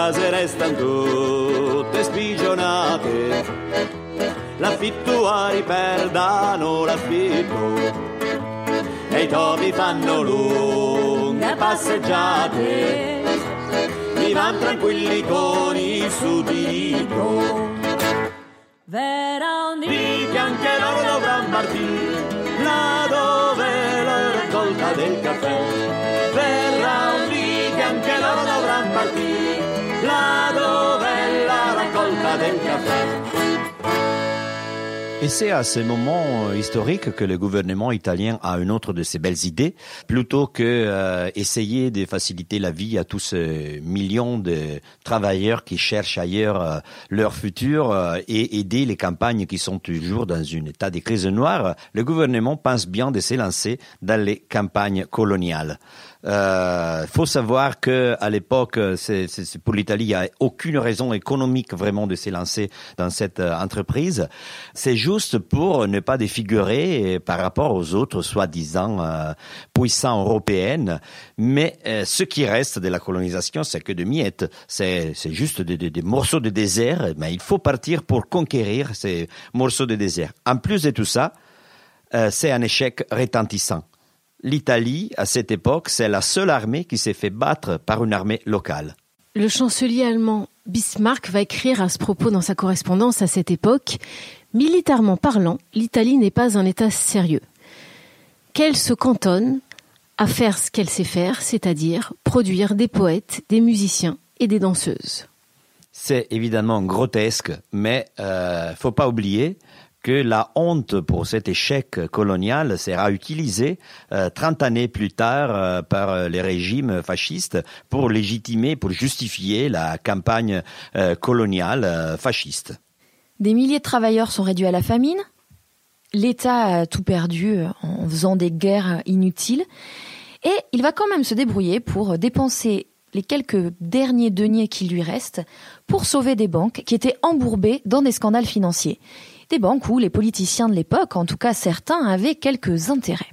case restano tutte spigionate, l'affittuari perdano l'affitto e i topi fanno lunghe passeggiate, vivan tranquilli con il suddito. Verrà un Di che anche loro dovranno partire là dove la raccolta del caffè. Verrà un dì che anche loro dovranno partire là dove è la raccolta del caffè. Et c'est à ce moment historique que le gouvernement italien a une autre de ses belles idées. Plutôt que essayer de faciliter la vie à tous ces millions de travailleurs qui cherchent ailleurs leur futur et aider les campagnes qui sont toujours dans un état de crise noire, le gouvernement pense bien de s'élancer dans les campagnes coloniales. Faut savoir que à l'époque, c'est pour l'Italie, il n'y a aucune raison économique vraiment de s'élancer dans cette entreprise. C'est juste pour ne pas défigurer par rapport aux autres soi-disant puissants européennes. Mais ce qui reste de la colonisation, c'est que de miettes. C'est juste des morceaux de désert. Mais il faut partir pour conquérir ces morceaux de désert. En plus de tout ça, c'est un échec retentissant. L'Italie, à cette époque, c'est la seule armée qui s'est fait battre par une armée locale. Le chancelier allemand Bismarck va écrire à ce propos dans sa correspondance à cette époque « Militairement parlant, l'Italie n'est pas un État sérieux. Qu'elle se cantonne à faire ce qu'elle sait faire, c'est-à-dire produire des poètes, des musiciens et des danseuses. » C'est évidemment grotesque, mais faut pas oublier que la honte pour cet échec colonial sera utilisée 30 années plus tard par les régimes fascistes pour légitimer, pour justifier la campagne coloniale fasciste. Des milliers de travailleurs sont réduits à la famine. L'État a tout perdu en faisant des guerres inutiles. Et il va quand même se débrouiller pour dépenser les quelques derniers deniers qui lui restent pour sauver des banques qui étaient embourbées dans des scandales financiers. Des banques où les politiciens de l'époque, en tout cas certains, avaient quelques intérêts.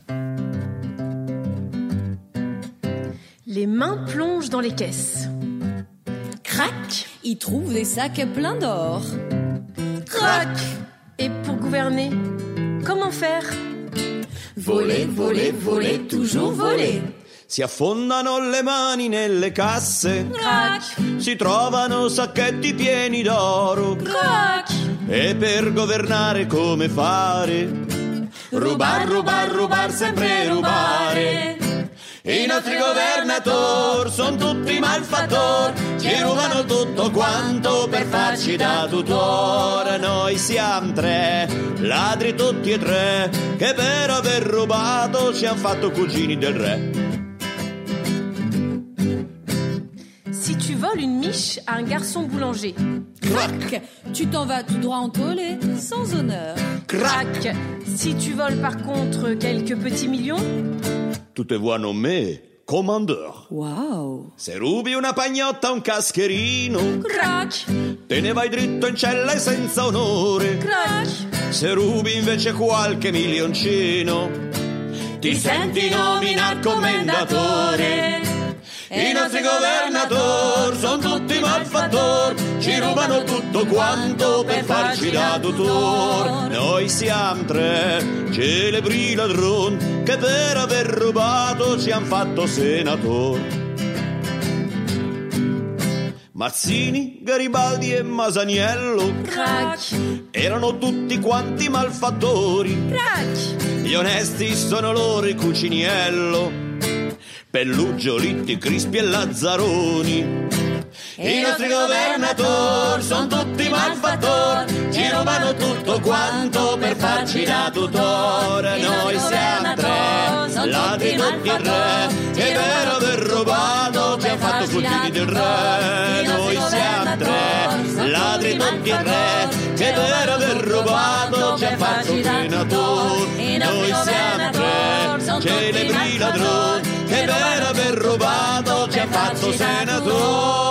Les mains plongent dans les caisses. Crac, ils trouvent des sacs pleins d'or. Crac. Et pour gouverner, comment faire? Voler, voler, voler, toujours voler. Si affondano le mani nelle casse, Crac. Si trovano sacchetti pieni d'oro, Crac. E per governare come fare? Rubar, rubar, rubar, sempre rubare. I nostri governatori sono tutti malfattori, ci rubano tutto quanto per farci da tutore. Noi siamo tre, ladri tutti e tre, che per aver rubato ci hanno fatto cugini del re. Si tu voles une miche à un garçon boulanger, Crac. Tu t'en vas tout droit en tollé, sans honneur. Crac. Si tu voles par contre quelques petits millions, Tu te vois nommé commandeur. Wow. Se rubi una pagnotta o un cascherino, Crac. te ne vai dritto in cella e senza onore. Crac. Se rubi invece qualche milioncino, ti senti nominato commendatore. I nostri governatori sono tutti malfattori, ci rubano tutto quanto per farci da tutore. Noi siamo tre celebri ladroni che per aver rubato ci han fatto senatori. Mazzini, Garibaldi e Masaniello, Crac. erano tutti quanti malfattori. Crac. Gli onesti sono loro i Cuciniello, Pellugio, Litti, Crispi e Lazzaroni. I nostri governatori sono tutti malfattori, ci rubano tutto quanto per farci da tutore. Noi siamo tre, ladri tutti e re, che per aver rubato ci ha fatto cugini del re. Noi siamo tre, ladri tutti e re, che per aver rubato ci ha fatto senatori. Noi siamo tre, celebri ladroni, che per aver rubato ci ha fatto senatori.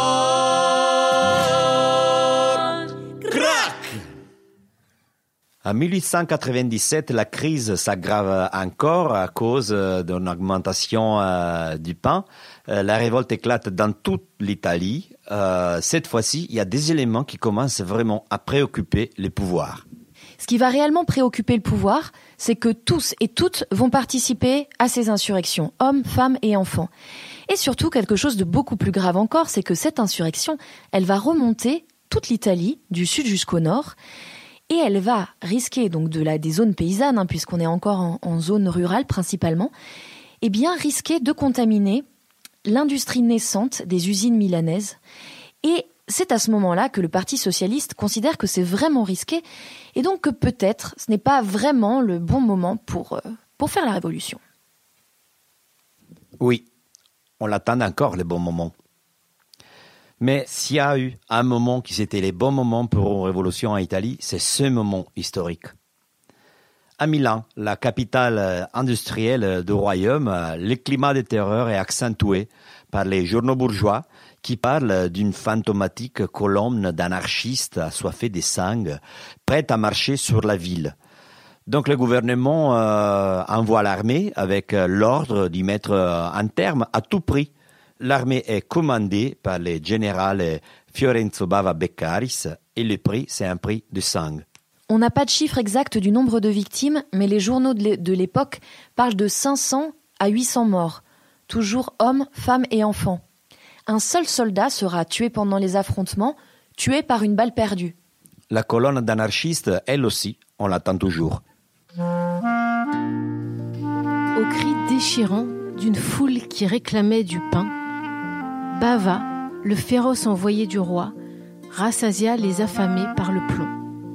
En 1897, la crise s'aggrave encore à cause d'une augmentation du pain. La révolte éclate dans toute l'Italie. Cette fois-ci, il y a des éléments qui commencent vraiment à préoccuper le pouvoir. Ce qui va réellement préoccuper le pouvoir, c'est que tous et toutes vont participer à ces insurrections, hommes, femmes et enfants. Et surtout, quelque chose de beaucoup plus grave encore, c'est que cette insurrection, elle va remonter toute l'Italie, du sud jusqu'au nord, et elle va risquer, donc des zones paysannes, puisqu'on est encore en zone rurale principalement, eh bien risquer de contaminer l'industrie naissante des usines milanaises. Et c'est à ce moment-là que le Parti socialiste considère que c'est vraiment risqué, et donc que peut-être ce n'est pas vraiment le bon moment pour faire la révolution. Oui, on attend encore le bon moment. Mais s'il y a eu un moment qui c'était les bons moments pour une révolution en Italie, c'est ce moment historique. À Milan, la capitale industrielle du royaume, le climat de terreur est accentué par les journaux bourgeois qui parlent d'une fantomatique colonne d'anarchistes assoiffés de sang, prête à marcher sur la ville. Donc le gouvernement envoie l'armée avec l'ordre d'y mettre un terme à tout prix. L'armée est commandée par le général Fiorenzo Bava Beccaris et le prix, c'est un prix de sang. On n'a pas de chiffre exact du nombre de victimes, mais les journaux de l'époque parlent de 500 à 800 morts, toujours hommes, femmes et enfants. Un seul soldat sera tué pendant les affrontements, tué par une balle perdue. La colonne d'anarchistes, elle aussi, on l'attend toujours. Au cri déchirant d'une foule qui réclamait du pain, Bava, le féroce envoyé du roi, rassasia les affamés par le plomb.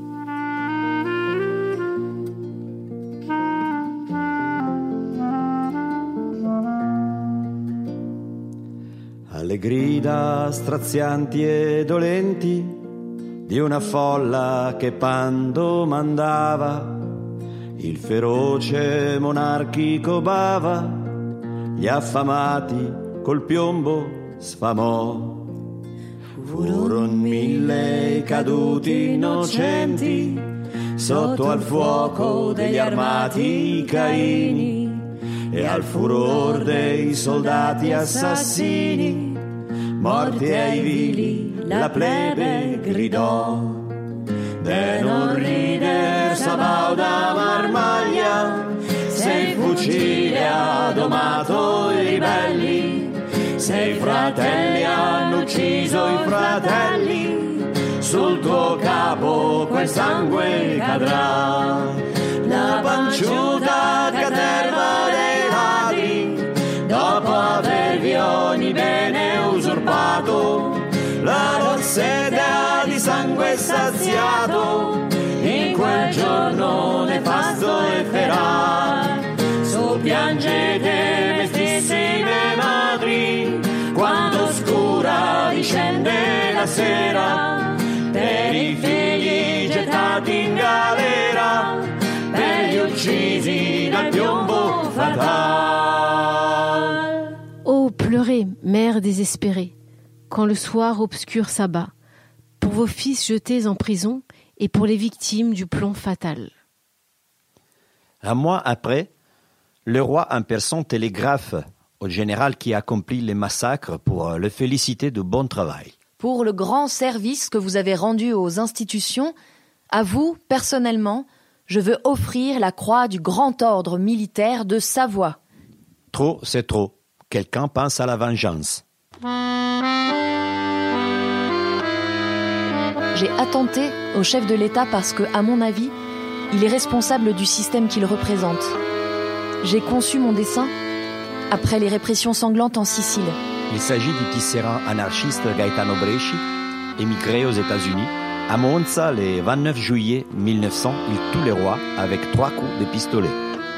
Alle grida strazianti e dolenti di una folla che pan domandava, il feroce monarchico Bava gli affamati col piombo sfamò. Furono 1000 caduti innocenti sotto al fuoco degli armati Caini e al furor dei soldati assassini, morti ai vili la plebe gridò. De non rider Sabauda Marmaglia, se il fucile ha domato i ribelli, se i fratelli hanno ucciso i fratelli, sul tuo capo quel sangue cadrà. La panciuta caterva dei ladri, dopo avervi ogni bene usurpato, la sedia di sangue saziato, in quel giorno nefasto e feral. Soppiangete mestissime madri, quando scura discende la sera, per i figli gettati in galera, per gli uccisi dal piombo fatal. Oh, pleurez, mère désespérée, quand le soir obscur s'abat, pour vos fils jetés en prison et pour les victimes du plomb fatal. Un mois après, le roi en personne télégraphe au général qui accomplit les massacres pour le féliciter de bon travail. Pour le grand service que vous avez rendu aux institutions, à vous, personnellement, je veux offrir la croix du grand ordre militaire de Savoie. Trop, c'est trop. Quelqu'un pense à la vengeance. J'ai attenté au chef de l'État parce que, à mon avis, il est responsable du système qu'il représente. J'ai conçu mon dessein après les répressions sanglantes en Sicile. Il s'agit du tisserand anarchiste Gaetano Bresci, émigré aux États-Unis. À Monza, le 29 juillet 1900, il tue le roi avec 3 coups de pistolet.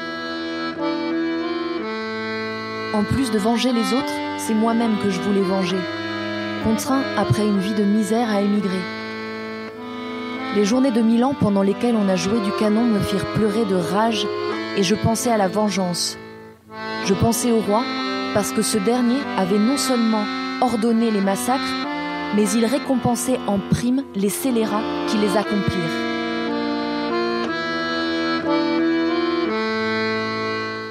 En plus de venger les autres, c'est moi-même que je voulais venger, contraint après une vie de misère à émigrer. Les journées de Milan pendant lesquelles on a joué du canon me firent pleurer de rage et je pensais à la vengeance. Je pensais au roi parce que ce dernier avait non seulement ordonné les massacres, mais il récompensait en prime les scélérats qui les accomplirent.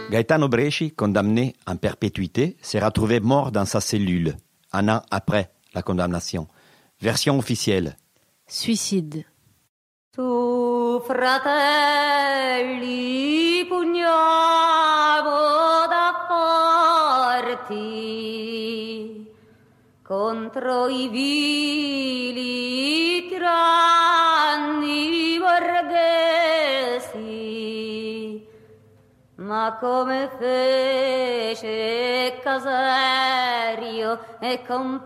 Gaetano Bresci, condamné en perpétuité, s'est retrouvé mort dans sa cellule, un an après la condamnation. Version officielle. Suicide. Tu fratelli pugniamo da forti contro i vili tiranni borghesi, ma come fece Caserio e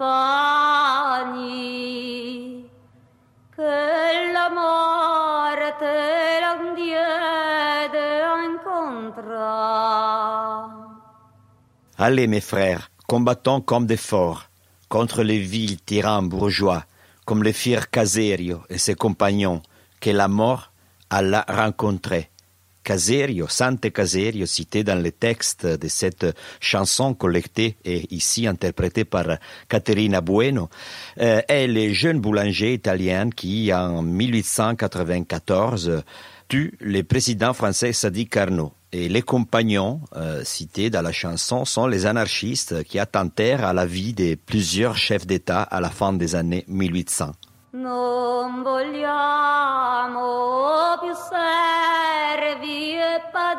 compagni, che la morte non diede a incontrare. Allez, mes frères, combattons comme des forts, contre les vils tyrans bourgeois, comme le firent Caserio et ses compagnons, que la mort alla rencontrer. Caserio, Sante Caserio, cité dans le texte de cette chanson collectée et ici interprétée par Caterina Bueno, est le jeune boulanger italien qui, en 1894, tue le président français Sadi Carnot. Et les compagnons cités dans la chanson sont les anarchistes qui attentèrent à la vie de plusieurs chefs d'État à la fin des années 1800. Non vogliamo più servi e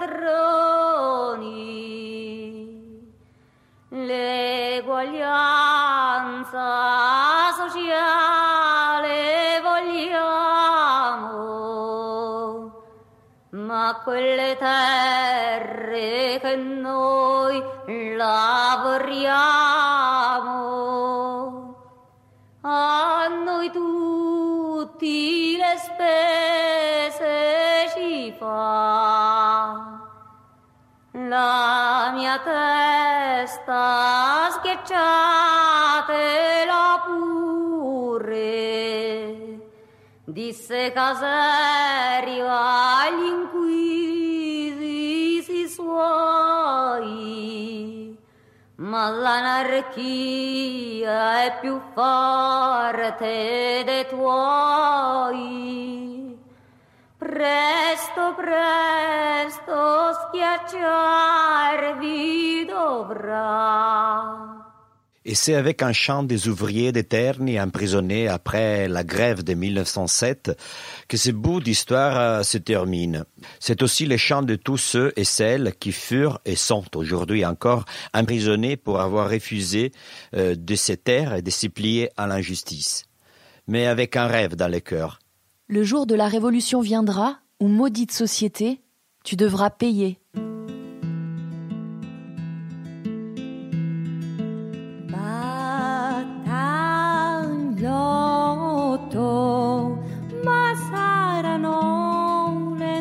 padroni, l'eguaglianza sociale vogliamo, ma quelle terre che noi lavoriamo, a noi tutti le spese ci fa. La mia testa schiacciatela pure, disse Caserio agli inquisiti suoi, ma l'anarchia è più forte dei tuoi. Presto, presto schiacciarvi dovrà. Et c'est avec un chant des ouvriers de Terni emprisonnés après la grève de 1907 que ce bout d'histoire se termine. C'est aussi le chant de tous ceux et celles qui furent et sont aujourd'hui encore emprisonnés pour avoir refusé de se taire et de se plier à l'injustice. Mais avec un rêve dans le cœur. Le jour de la révolution viendra où, maudite société, tu devras payer. Ma saranno le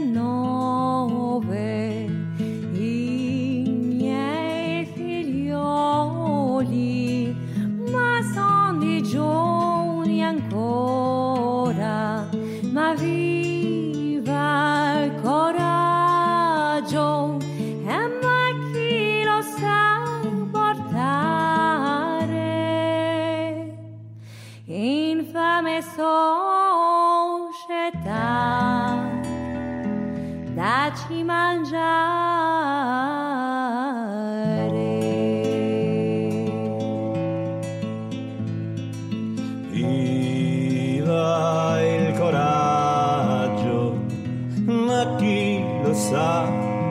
9, i miei figlioli, ma son di giorni ancora, ma viva il coraggio, e ma chi lo sa portare, infame società, dacci mangiare. Viva il coraggio, ma chi lo sa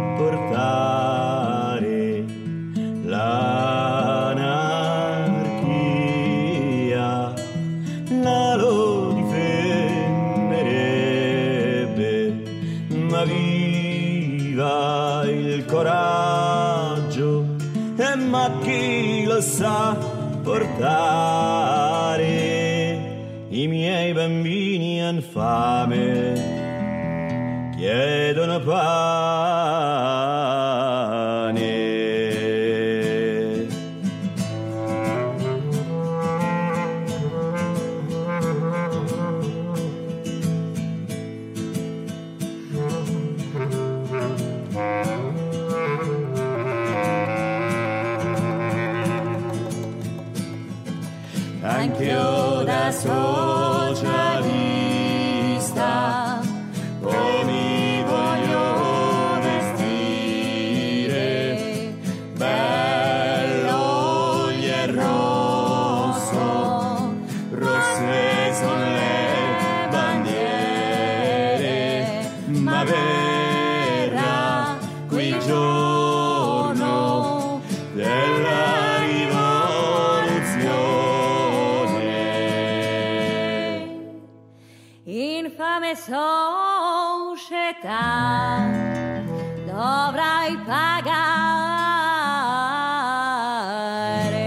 portare l'anarchia, la lo difenderebbe, ma viva il coraggio, e ma chi lo sa portare i miei bambini han fame, chiedono pane. Anch'io da socialista poi mi voglio vestire dovrai pagare.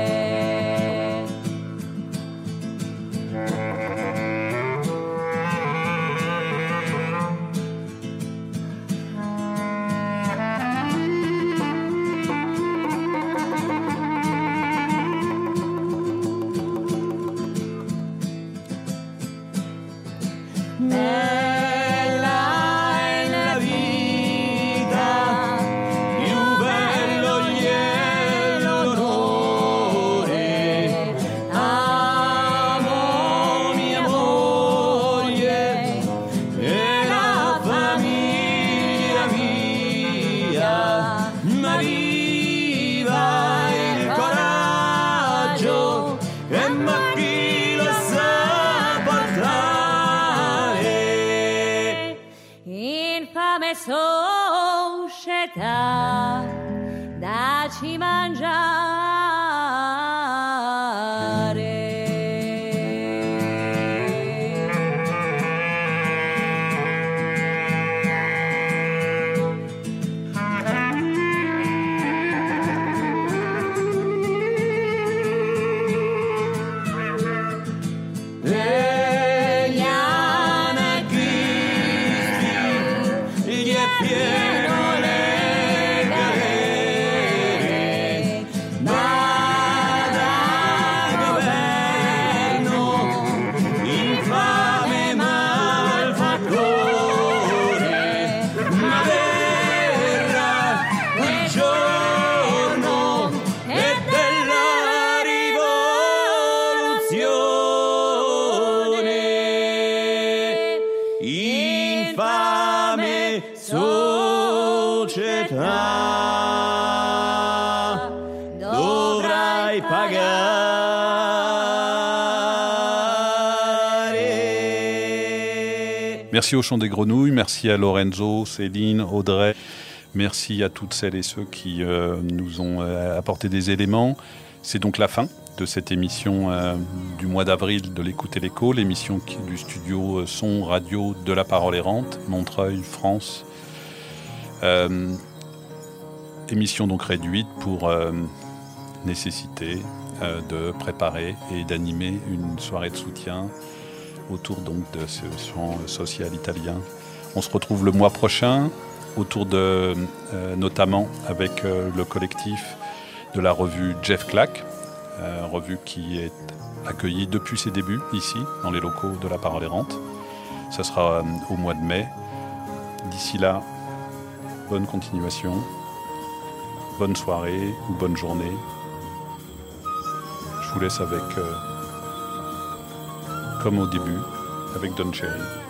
Infame società, daci mangiare. Degli anarchisti gli è pieno le galere, ma dal governo infame malfattore, ma verrà quel giorno e della rivoluzione, infame società, dovrai pagare. Merci au Chant des Grenouilles, merci à Lorenzo, Céline, Audrey. Merci à toutes celles et ceux qui nous ont apporté des éléments. C'est donc la fin de cette émission du mois d'avril de l'Écoute et l'Écho, l'émission du studio son radio de la Parole Errante, Montreuil, France. Émission donc réduite pour nécessité de préparer et d'animer une soirée de soutien autour donc de ce chant social italien. On se retrouve le mois prochain autour de notamment avec le collectif de la revue Jeff Clack, revue qui est accueillie depuis ses débuts ici dans les locaux de la Parole Errante. Ce sera au mois de mai. D'ici là, bonne continuation, bonne soirée ou bonne journée. Je vous laisse avec, comme au début, avec Don Cherry.